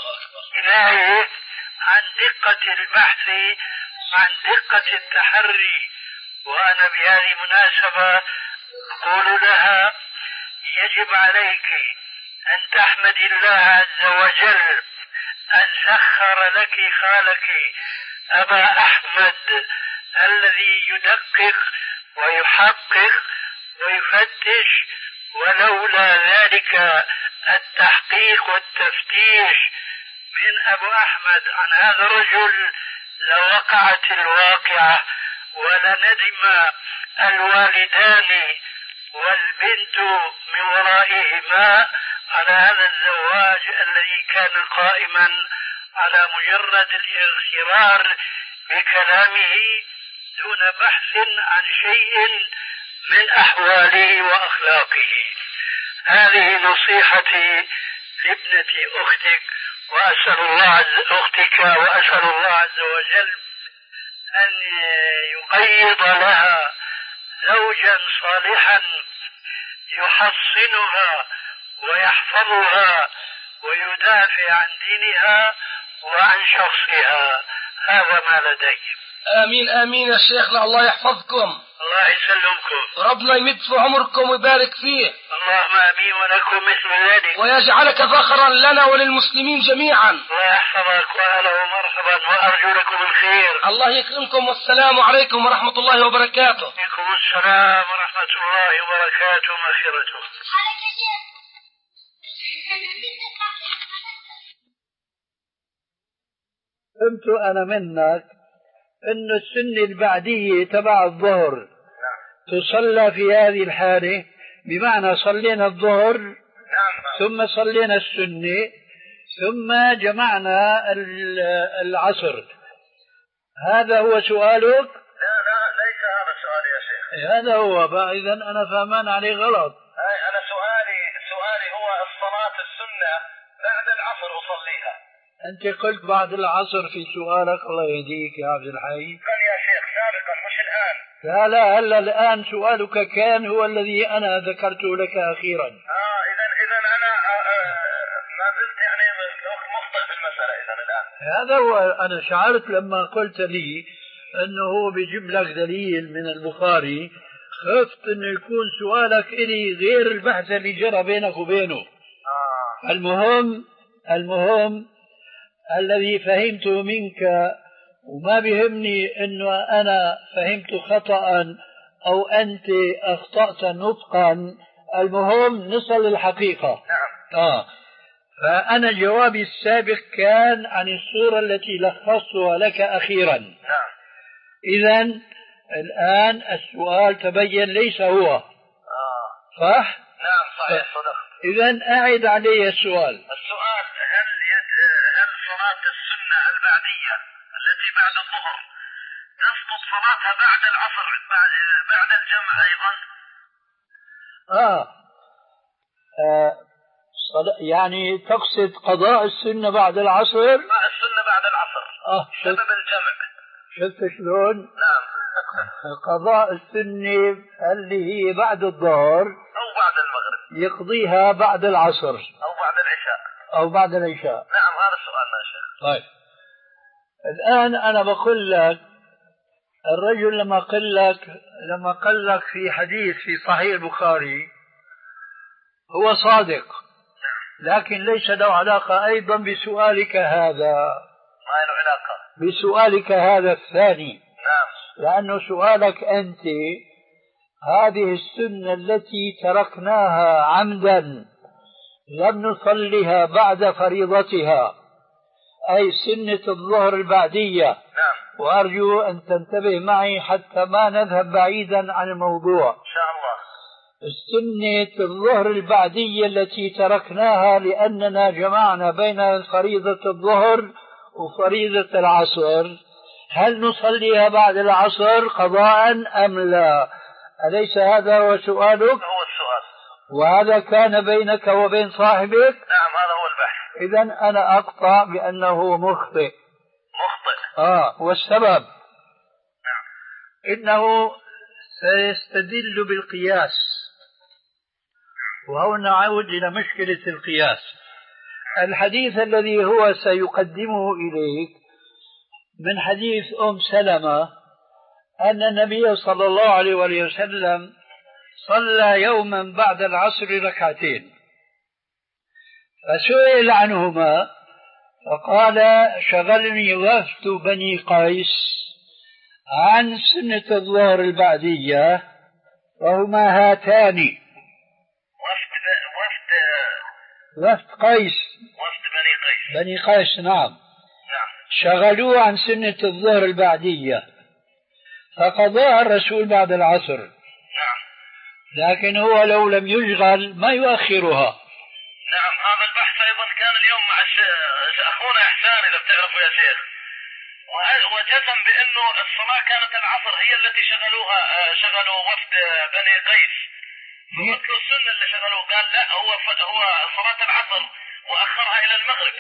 إلهي عن دقة البحث، عن دقة التحري. وأنا بهذه المناسبة أقول لها: يجب عليك أن تحمد الله عز وجل أن سخر لك خالك أبا أحمد الذي يدقق ويحقق ويفتش، ولولا ذلك التحقيق والتفتيش من أبو أحمد عن هذا الرجل لوقعت الواقعة ولندم الوالدان والبنت من ورائهما على هذا الزواج الذي كان قائما على مجرد الاغترار بكلامه دون بحث عن شيء من أحواله وأخلاقه. هذه نصيحتي لابنة أختك، وأسأل الله عز أختك وأسأل الله عز وجل أن يقيض لها زوجا صالحا يحصنها ويحفظها ويدافع عن دينها وعن شخصها. هذا ما لدي. آمين آمين يا شيخنا، الله يحفظكم. الله يسلمكم. ربنا يمد في عمركم ويبارك فيه. اللهم آمين ولكم مثل ذلك. ويجعلك فخرا لنا وللمسلمين جميعا. الله يحفظك وأهلا ومرحبا وأرجو لكم الخير. الله يكرمكم، والسلام عليكم ورحمة الله وبركاته. عليكم السلام ورحمة الله وبركاته ومغفرته. فهمت أنا منك أن السنة البعدية تبع الظهر تصلى في هذه الحالة، بمعنى صلينا الظهر ثم صلينا السنة ثم جمعنا العصر. هذا هو سؤالك؟ لا لا ليس هذا سؤالي يا شيخ. هذا هو. فإذا أنا فهمان عليه غلط. أنا سؤالي سؤالي هو الصلاة السنة بعد العصر أصليها. أنت قلت بعد العصر في سؤالك، الله يهديك يا عبد الحي. كان يا شيخ سابقا مش الآن. لا لا هلا الآن سؤالك كان هو الذي أنا ذكرته لك أخيرا. آه إذا إذا أنا ما زلت يعني مخطئ في المسألة إذا الآن. هذا هو. أنا شعرت لما قلت لي أنه هو بيجيب لك دليل من البخاري، خفت أنه يكون سؤالك إلي غير البحث اللي جرى بينك وبينه. آه. المهم المهم الذي فهمته منك، وما بيهمني أنه أنا فهمت خطأ أو أنت أخطأت نطقا، المهم نصل للحقيقة. نعم. آه. فأنا جوابي السابق كان عن الصورة التي لخصتها لك أخيرا. نعم. إذن الآن السؤال تبين ليس هو. آه. صح؟ نعم صحيح صدق. إذن أعد علي السؤال. السؤال هل يد هل صلاة السنة البعدية التي بعد الظهر تسقط صلاتها بعد العصر بعد بعد الجمع أيضا؟ آه, آه. يعني تقصد قضاء السنة بعد العصر؟ قضاء السنة بعد العصر. آه سبب الجمع. شفت شلون؟ نعم. قضاء السنة اللي هي بعد الظهر أو بعد المغرب يقضيها بعد العصر أو بعد العشاء أو بعد العشاء. نعم هذا سؤالنا يا شيخ. طيب الآن أنا بقول لك الرجل لما قال لك لما قال لك في حديث في صحيح البخاري هو صادق، لكن ليس له علاقة أيضا بسؤالك هذا. ما له علاقة بسؤالك هذا الثاني. نعم. لأنه سؤالك أنت هذه السنة التي تركناها عمدا لم نصلها بعد فريضتها، أي سنة الظهر البعدية. نعم. وأرجو أن تنتبه معي حتى ما نذهب بعيدا عن الموضوع. إن شاء الله. السنة الظهر البعدية التي تركناها لأننا جمعنا بين فريضة الظهر وفريضة العصر، هل نصليها بعد العصر قضاء أم لا؟ أليس هذا هو سؤالك؟ هو السؤال. وهذا كان بينك وبين صاحبك؟ نعم هذا هو البحث. إذن أنا أقطع بأنه مخطئ. مخطئ. آه والسبب نعم. إنه سيستدل بالقياس، وهنا نعود إلى مشكلة القياس. الحديث الذي هو سيقدمه إليك من حديث أم سلمة أن النبي صلى الله عليه وسلم صلى يوما بعد العصر ركعتين، فسئل عنهما فقال شغلني وفد بني قيس عن سنة الظهر البعدية وهما هاتان. وفد وفد وفد قيس وفد بني قيس بني قيس نعم. نعم. شغلوه عن سنة الظهر البعدية فقضاها الرسول بعد العصر. نعم. لكن هو لو لم يشغل ما يؤخرها. نعم هذا البحث أيضا كان اليوم مع أخونا إحسان إذا بتعرفوا يا شيخ، وجزم بأنه الصلاة كانت العصر هي التي شغلوها شغلوا وفد بني قيس. مثل السنة اللي شغلوه قال لا هو هو صلاة العصر وأخرها إلى المغرب.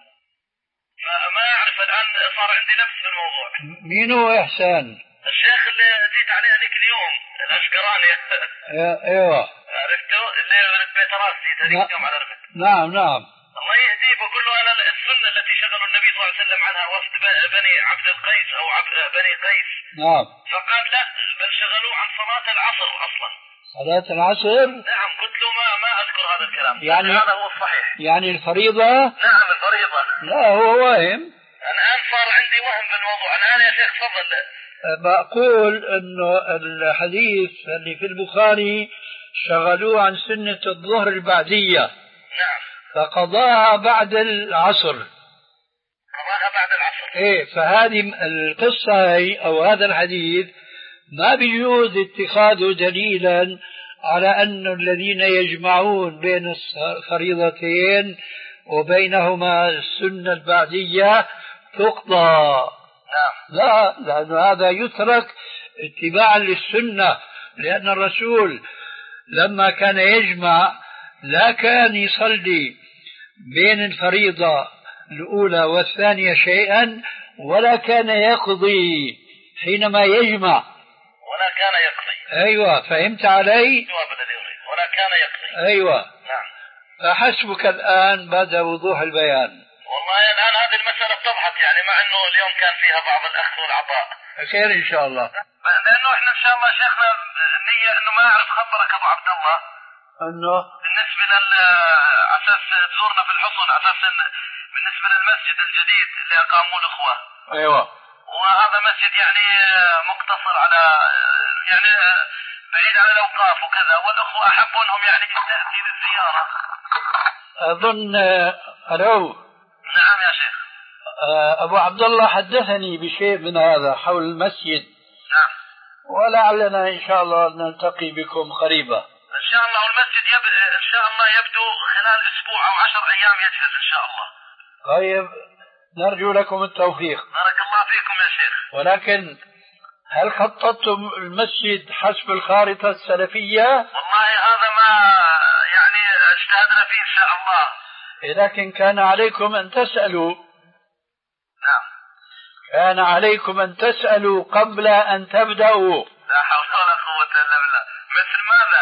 فما أعرف الآن صار عندي لبس في الموضوع. مين هو إحسان؟ الشيخ اللي جيت عليه هذيك اليوم الأشقراني. ايوه عرفته اللي بيت راسي هذيك اليوم على رفت. نعم نعم. الله يهديه بقول له أنا السنة التي شغلوا النبي صلى الله عليه وسلم عنها وفد بني عبد القيس أو عبد بني قيس. نعم. فقال لا بل شغلوه عن صلاة العصر أصلا. صلاة العصر؟ نعم قلت له ما ما أذكر هذا الكلام. يعني هذا هو الصحيح. يعني الفريضة؟ نعم الفريضة. لا هو واهم. الآن صار عندي وهم بالموضوع. الآن يا شيخ تفضل. بقول انه الحديث اللي في البخاري شغلوه عن سنة الظهر البعدية. نعم. فقضاها بعد العصر. قضاها بعد العصر. ايه فهذه القصة هي او هذا الحديث ما بيجوز اتخاذه دليلا على أن الذين يجمعون بين الفريضتين وبينهما السنة البعدية تقضى. لا، لأن هذا يترك اتباعا للسنة، لأن الرسول لما كان يجمع لا كان يصلي بين الفريضة الأولى والثانية شيئا، ولا كان يقضي حينما يجمع، ولا كان يقضي. أيوة فهمت علي؟ ولا كان يقضي. أيوة. نعم. فحسبك الآن بعد وضوح البيان. والله الآن هذه المسألة اتضحت، يعني مع أنه اليوم كان فيها بعض الأخذ والعطاء. خير إن شاء الله. لأنه إحنا إن شاء الله شيخنا النية أنه ما أعرف خبرك أبو عبد الله أنه بالنسبة لل أساس تزورنا في الحصن، أساس بالنسبة للمسجد الجديد اللي أقاموه الأخوة. أيوة. وهذا مسجد يعني مقتصر على يعني بعيد عن الأوقاف وكذا، والأخوة أحبوا أنهم يعني تأتي للزيارة. أظن ألو. نعم يا شيخ. أبو عبد الله حدثني بشيء من هذا حول المسجد. نعم. ولعلنا إن شاء الله نلتقي بكم قريبا. ان شاء الله. والمسجد يب... ان شاء الله يبدو خلال اسبوع او عشر ايام يجهز ان شاء الله. طيب نرجو لكم التوفيق. بارك الله فيكم يا شيخ. ولكن هل خططتم المسجد حسب الخارطة السلفية؟ والله هذا ما يعني اجتهدنا فيه ان شاء الله. لكن كان عليكم ان تسألوا. نعم. كان عليكم ان تسألوا قبل ان تبدأوا. لا حول ولا قوة الا بالله. مثل ماذا؟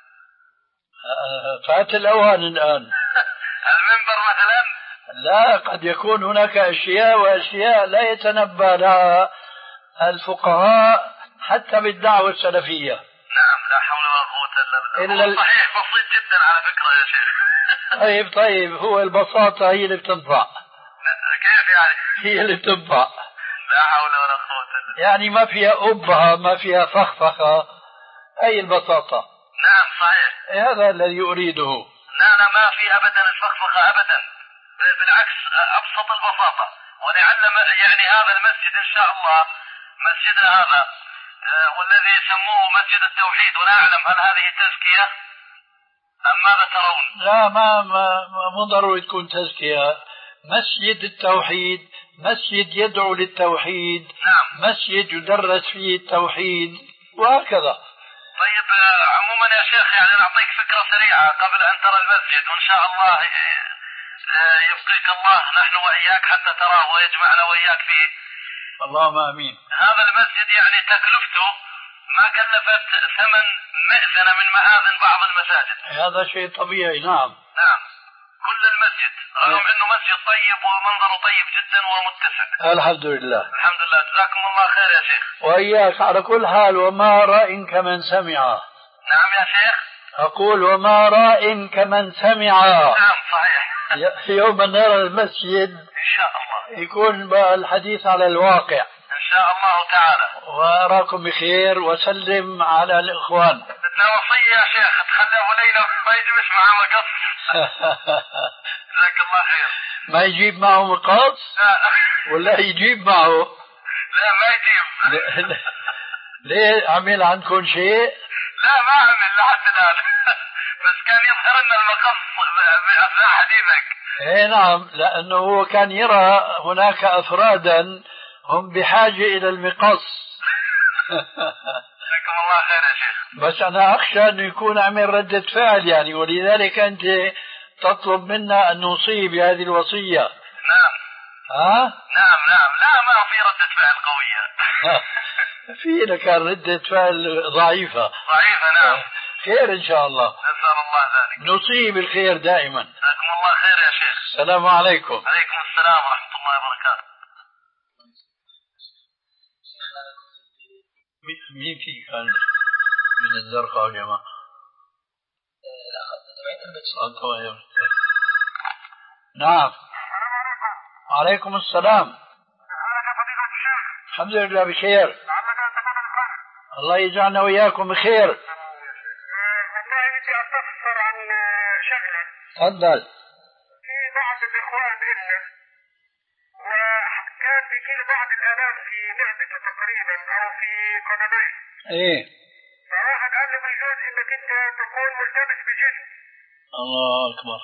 فات الأوان الآن. المنبر مثلا؟ لا، قد يكون هناك أشياء وأشياء لا يتنبأ لها الفقهاء حتى بالدعوة السلفية. نعم لا حول ولا قوة إلا بالله. صحيح بسيط جدا على فكرة يا شيخ. طيب طيب هو البساطة هي اللي بتنفع. كيف يعني؟ هي اللي بتنفع. لا حول ولا قوة إلا بالله. يعني ما فيها أبهة، ما فيها فخفخة، أي البساطة. نعم صحيح. هذا الذي أريده. لا لا ما في أبدا الفخفخة أبدا، بالعكس أبسط البساطة. ولعل يعني هذا المسجد إن شاء الله مسجدنا هذا والذي يسموه مسجد التوحيد، ولا أعلم هل هذه تزكية أم ماذا ترون؟ لا ما ما مو ضروري تكون تزكية. مسجد التوحيد مسجد يدعو للتوحيد. نعم. مسجد يدرس فيه التوحيد وهكذا. طيب عموما يا شيخ يعني نعطيك فكرة سريعة قبل أن ترى المسجد، وإن شاء الله يبقيك الله نحن وإياك حتى تراه ويجمعنا وإياك فيه. اللهم آمين. هذا المسجد يعني تكلفته ما كلفت ثمن مئذنة من مآذن بعض المساجد. هذا شيء طبيعي. نعم نعم كل المسجد رغم أنه مسجد طيب ومنظره طيب جدا ومتسع. الحمد لله. الحمد لله جزاكم الله خير يا شيخ. وإياك على كل حال. وما رأي كمن سمع. نعم يا شيخ. أقول وما رأي كمن سمع. نعم صحيح. يوم نرى المسجد إن شاء الله يكون بقى الحديث على الواقع إن شاء الله تعالى. وأراكم بخير وسلم على الإخوان. بدنا وصية يا شيخ تخلوا ليلة ما يجيبش معه مقص. جزاك الله خير. ما يجيب معه مقص؟ لا ولا يجيب معه؟ لا ما يجيب. ليه عمل عندكم شيء؟ لا ما عمل لحتى الآن. بس كان يظهر لنا المقص بأثناء حديثك. ايه نعم، لأنه هو كان يرى هناك أفرادا هم بحاجة إلى المقص. جزاكم الله خير يا شيخ. بس أنا أخشى أنه يكون عمل ردة فعل يعني، ولذلك أنت تطلب منا أن نوصي بهذه الوصية. نعم. ها؟ نعم نعم. لا ما في ردة فعل قوية. في لك ردة فعل ضعيفة. ضعيفة نعم. خير إن شاء الله. نسأل الله ذلك. نصيب بالخير دائما. جزاكم الله خير يا شيخ. السلام عليكم. عليكم السلام ورحمة الله وبركاته. مين في كان من الزرقاء يا جماعة؟ نعم. عليكم السلام. الحمد لله بخير. الله يجعلنا وإياكم بخير. والله بدي أستفسر عن شغلة. تفضل. في بعض الإخوان إلنا وكان بيجي بعض الآلام في معدته تقريبا أو في قدميه. إيه. فواحد قال له بيجوز إنك أنت تكون ملتبس بجن. الله أكبر.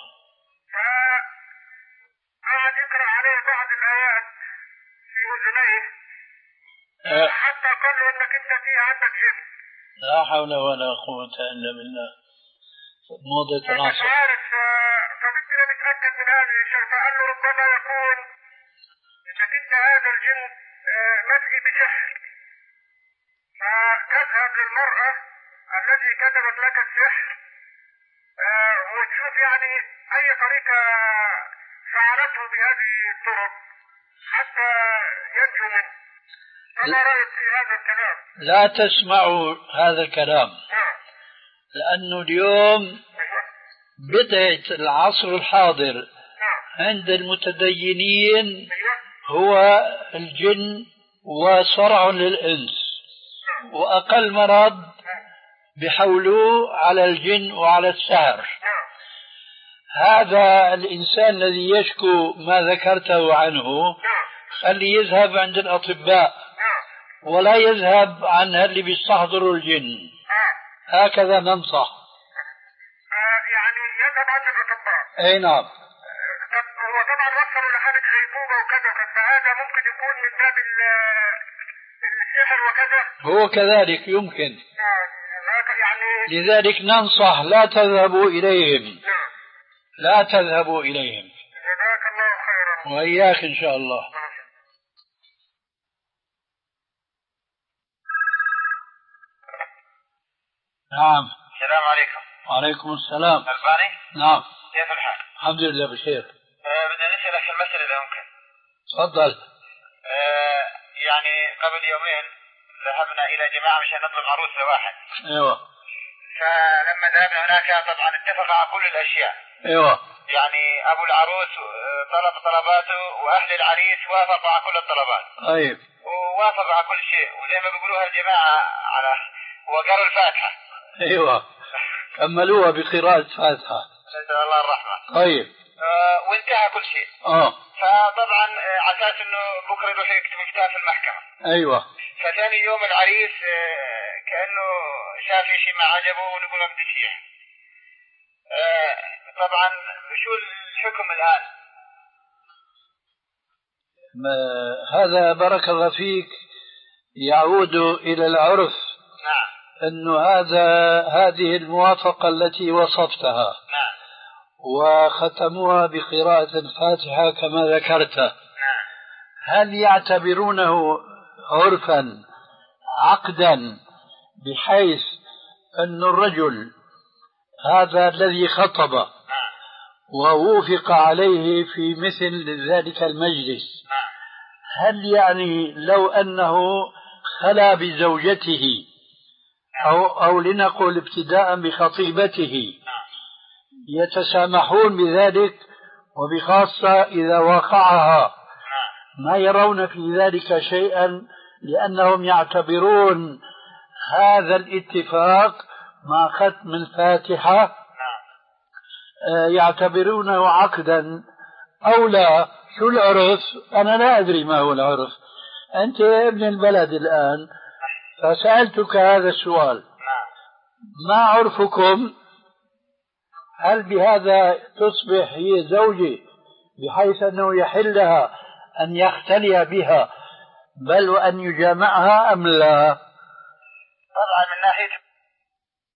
فقعد يقرأ عليه بعض الآيات في أذنيه. أه. حتى قال له إنك أنت في عندك جن. لا حول ولا قوة إلا بالله. موضة العصر. مش عارف فبدنا نتأكد من هذا الشيء. فقال له ربما يكون إنك أنت هذا الجن مسحي بسحر. فتذهب للمرأة التي كتبت لك السحر وتشوف يعني أي طريقة فعلته بهذه الطرق حتى ينجو منه. فما رأيك في هذا الكلام؟ لا تسمعوا هذا الكلام. لأنه اليوم بدعة العصر الحاضر عند المتدينين هو الجن وصرع للإنس، وأقل مرض بحولوه على الجن وعلى السحر. هذا الإنسان الذي يشكو ما ذكرته عنه خلي يذهب عند الأطباء ولا يذهب عن اللي بيستحضروا الجن. هكذا ننصح. اي نعم. هو طبعا وصلوا لحالة غيبوبة وكذا، فهذا ممكن يكون من باب السحر وكذا. هو كذلك يمكن. يعني لذلك ننصح لا تذهبوا إليهم. لا تذهبوا إليهم. جزاك الله خيرا. وإياك إن شاء الله. نعم. السلام عليكم. وعليكم السلام. ألباني؟ نعم. كيف الحال؟ الحمد لله بخير. أه بدنا نسألك المسألة إذا ممكن. تفضل. أه يعني قبل يومين ذهبنا إلى جماعة مشان نطلب عروس لواحد. أيوة. فلما ذهبنا هناك طبعا اتفق على كل الأشياء. أيوة. يعني أبو العروس طلب طلباته وأهل العريس وافقوا على كل الطلبات. طيب. ووافقوا على كل شيء، وزي ما بيقولوها الجماعة على وقالوا الفاتحة. أيوة. كملوها بقراءة فاتحة. نسأل الله الرحمة. طيب. آه وانتهى كل شيء. اه. فطبعا على اساس انه بكره يروح يكتب مفتاح في المحكمة. ايوه. فثاني يوم العريس آه كأنه شاف شيء ما عجبه ونقول له بدي شيء. آه طبعا شو الحكم الآن؟ ما هذا بارك الله فيك يعود إلى العرف. نعم. أنه هذا هذه الموافقة التي وصفتها. نعم. وختموها بقراءة الفاتحة كما ذكرت. نعم. هل يعتبرونه عرفا عقدا بحيث أن الرجل هذا الذي خطب نعم. ووافق عليه في مثل ذلك المجلس، نعم. هل يعني لو أنه خلا بزوجته أو, أو لنقل ابتداء بخطيبته يتسامحون بذلك، وبخاصة إذا وقعها ما يرون في ذلك شيئا لأنهم يعتبرون هذا الاتفاق مع ختم الفاتحة يعتبرونه عقدا أو لا؟ شو العرف؟ أنا لا أدري ما هو العرف. أنت ابن البلد الآن فسألتك هذا السؤال، ما عرفكم؟ هل بهذا تصبح هي زوجة بحيث أنه يحل لها أن يختلي بها بل وأن يجامعها أم لا؟ طبعا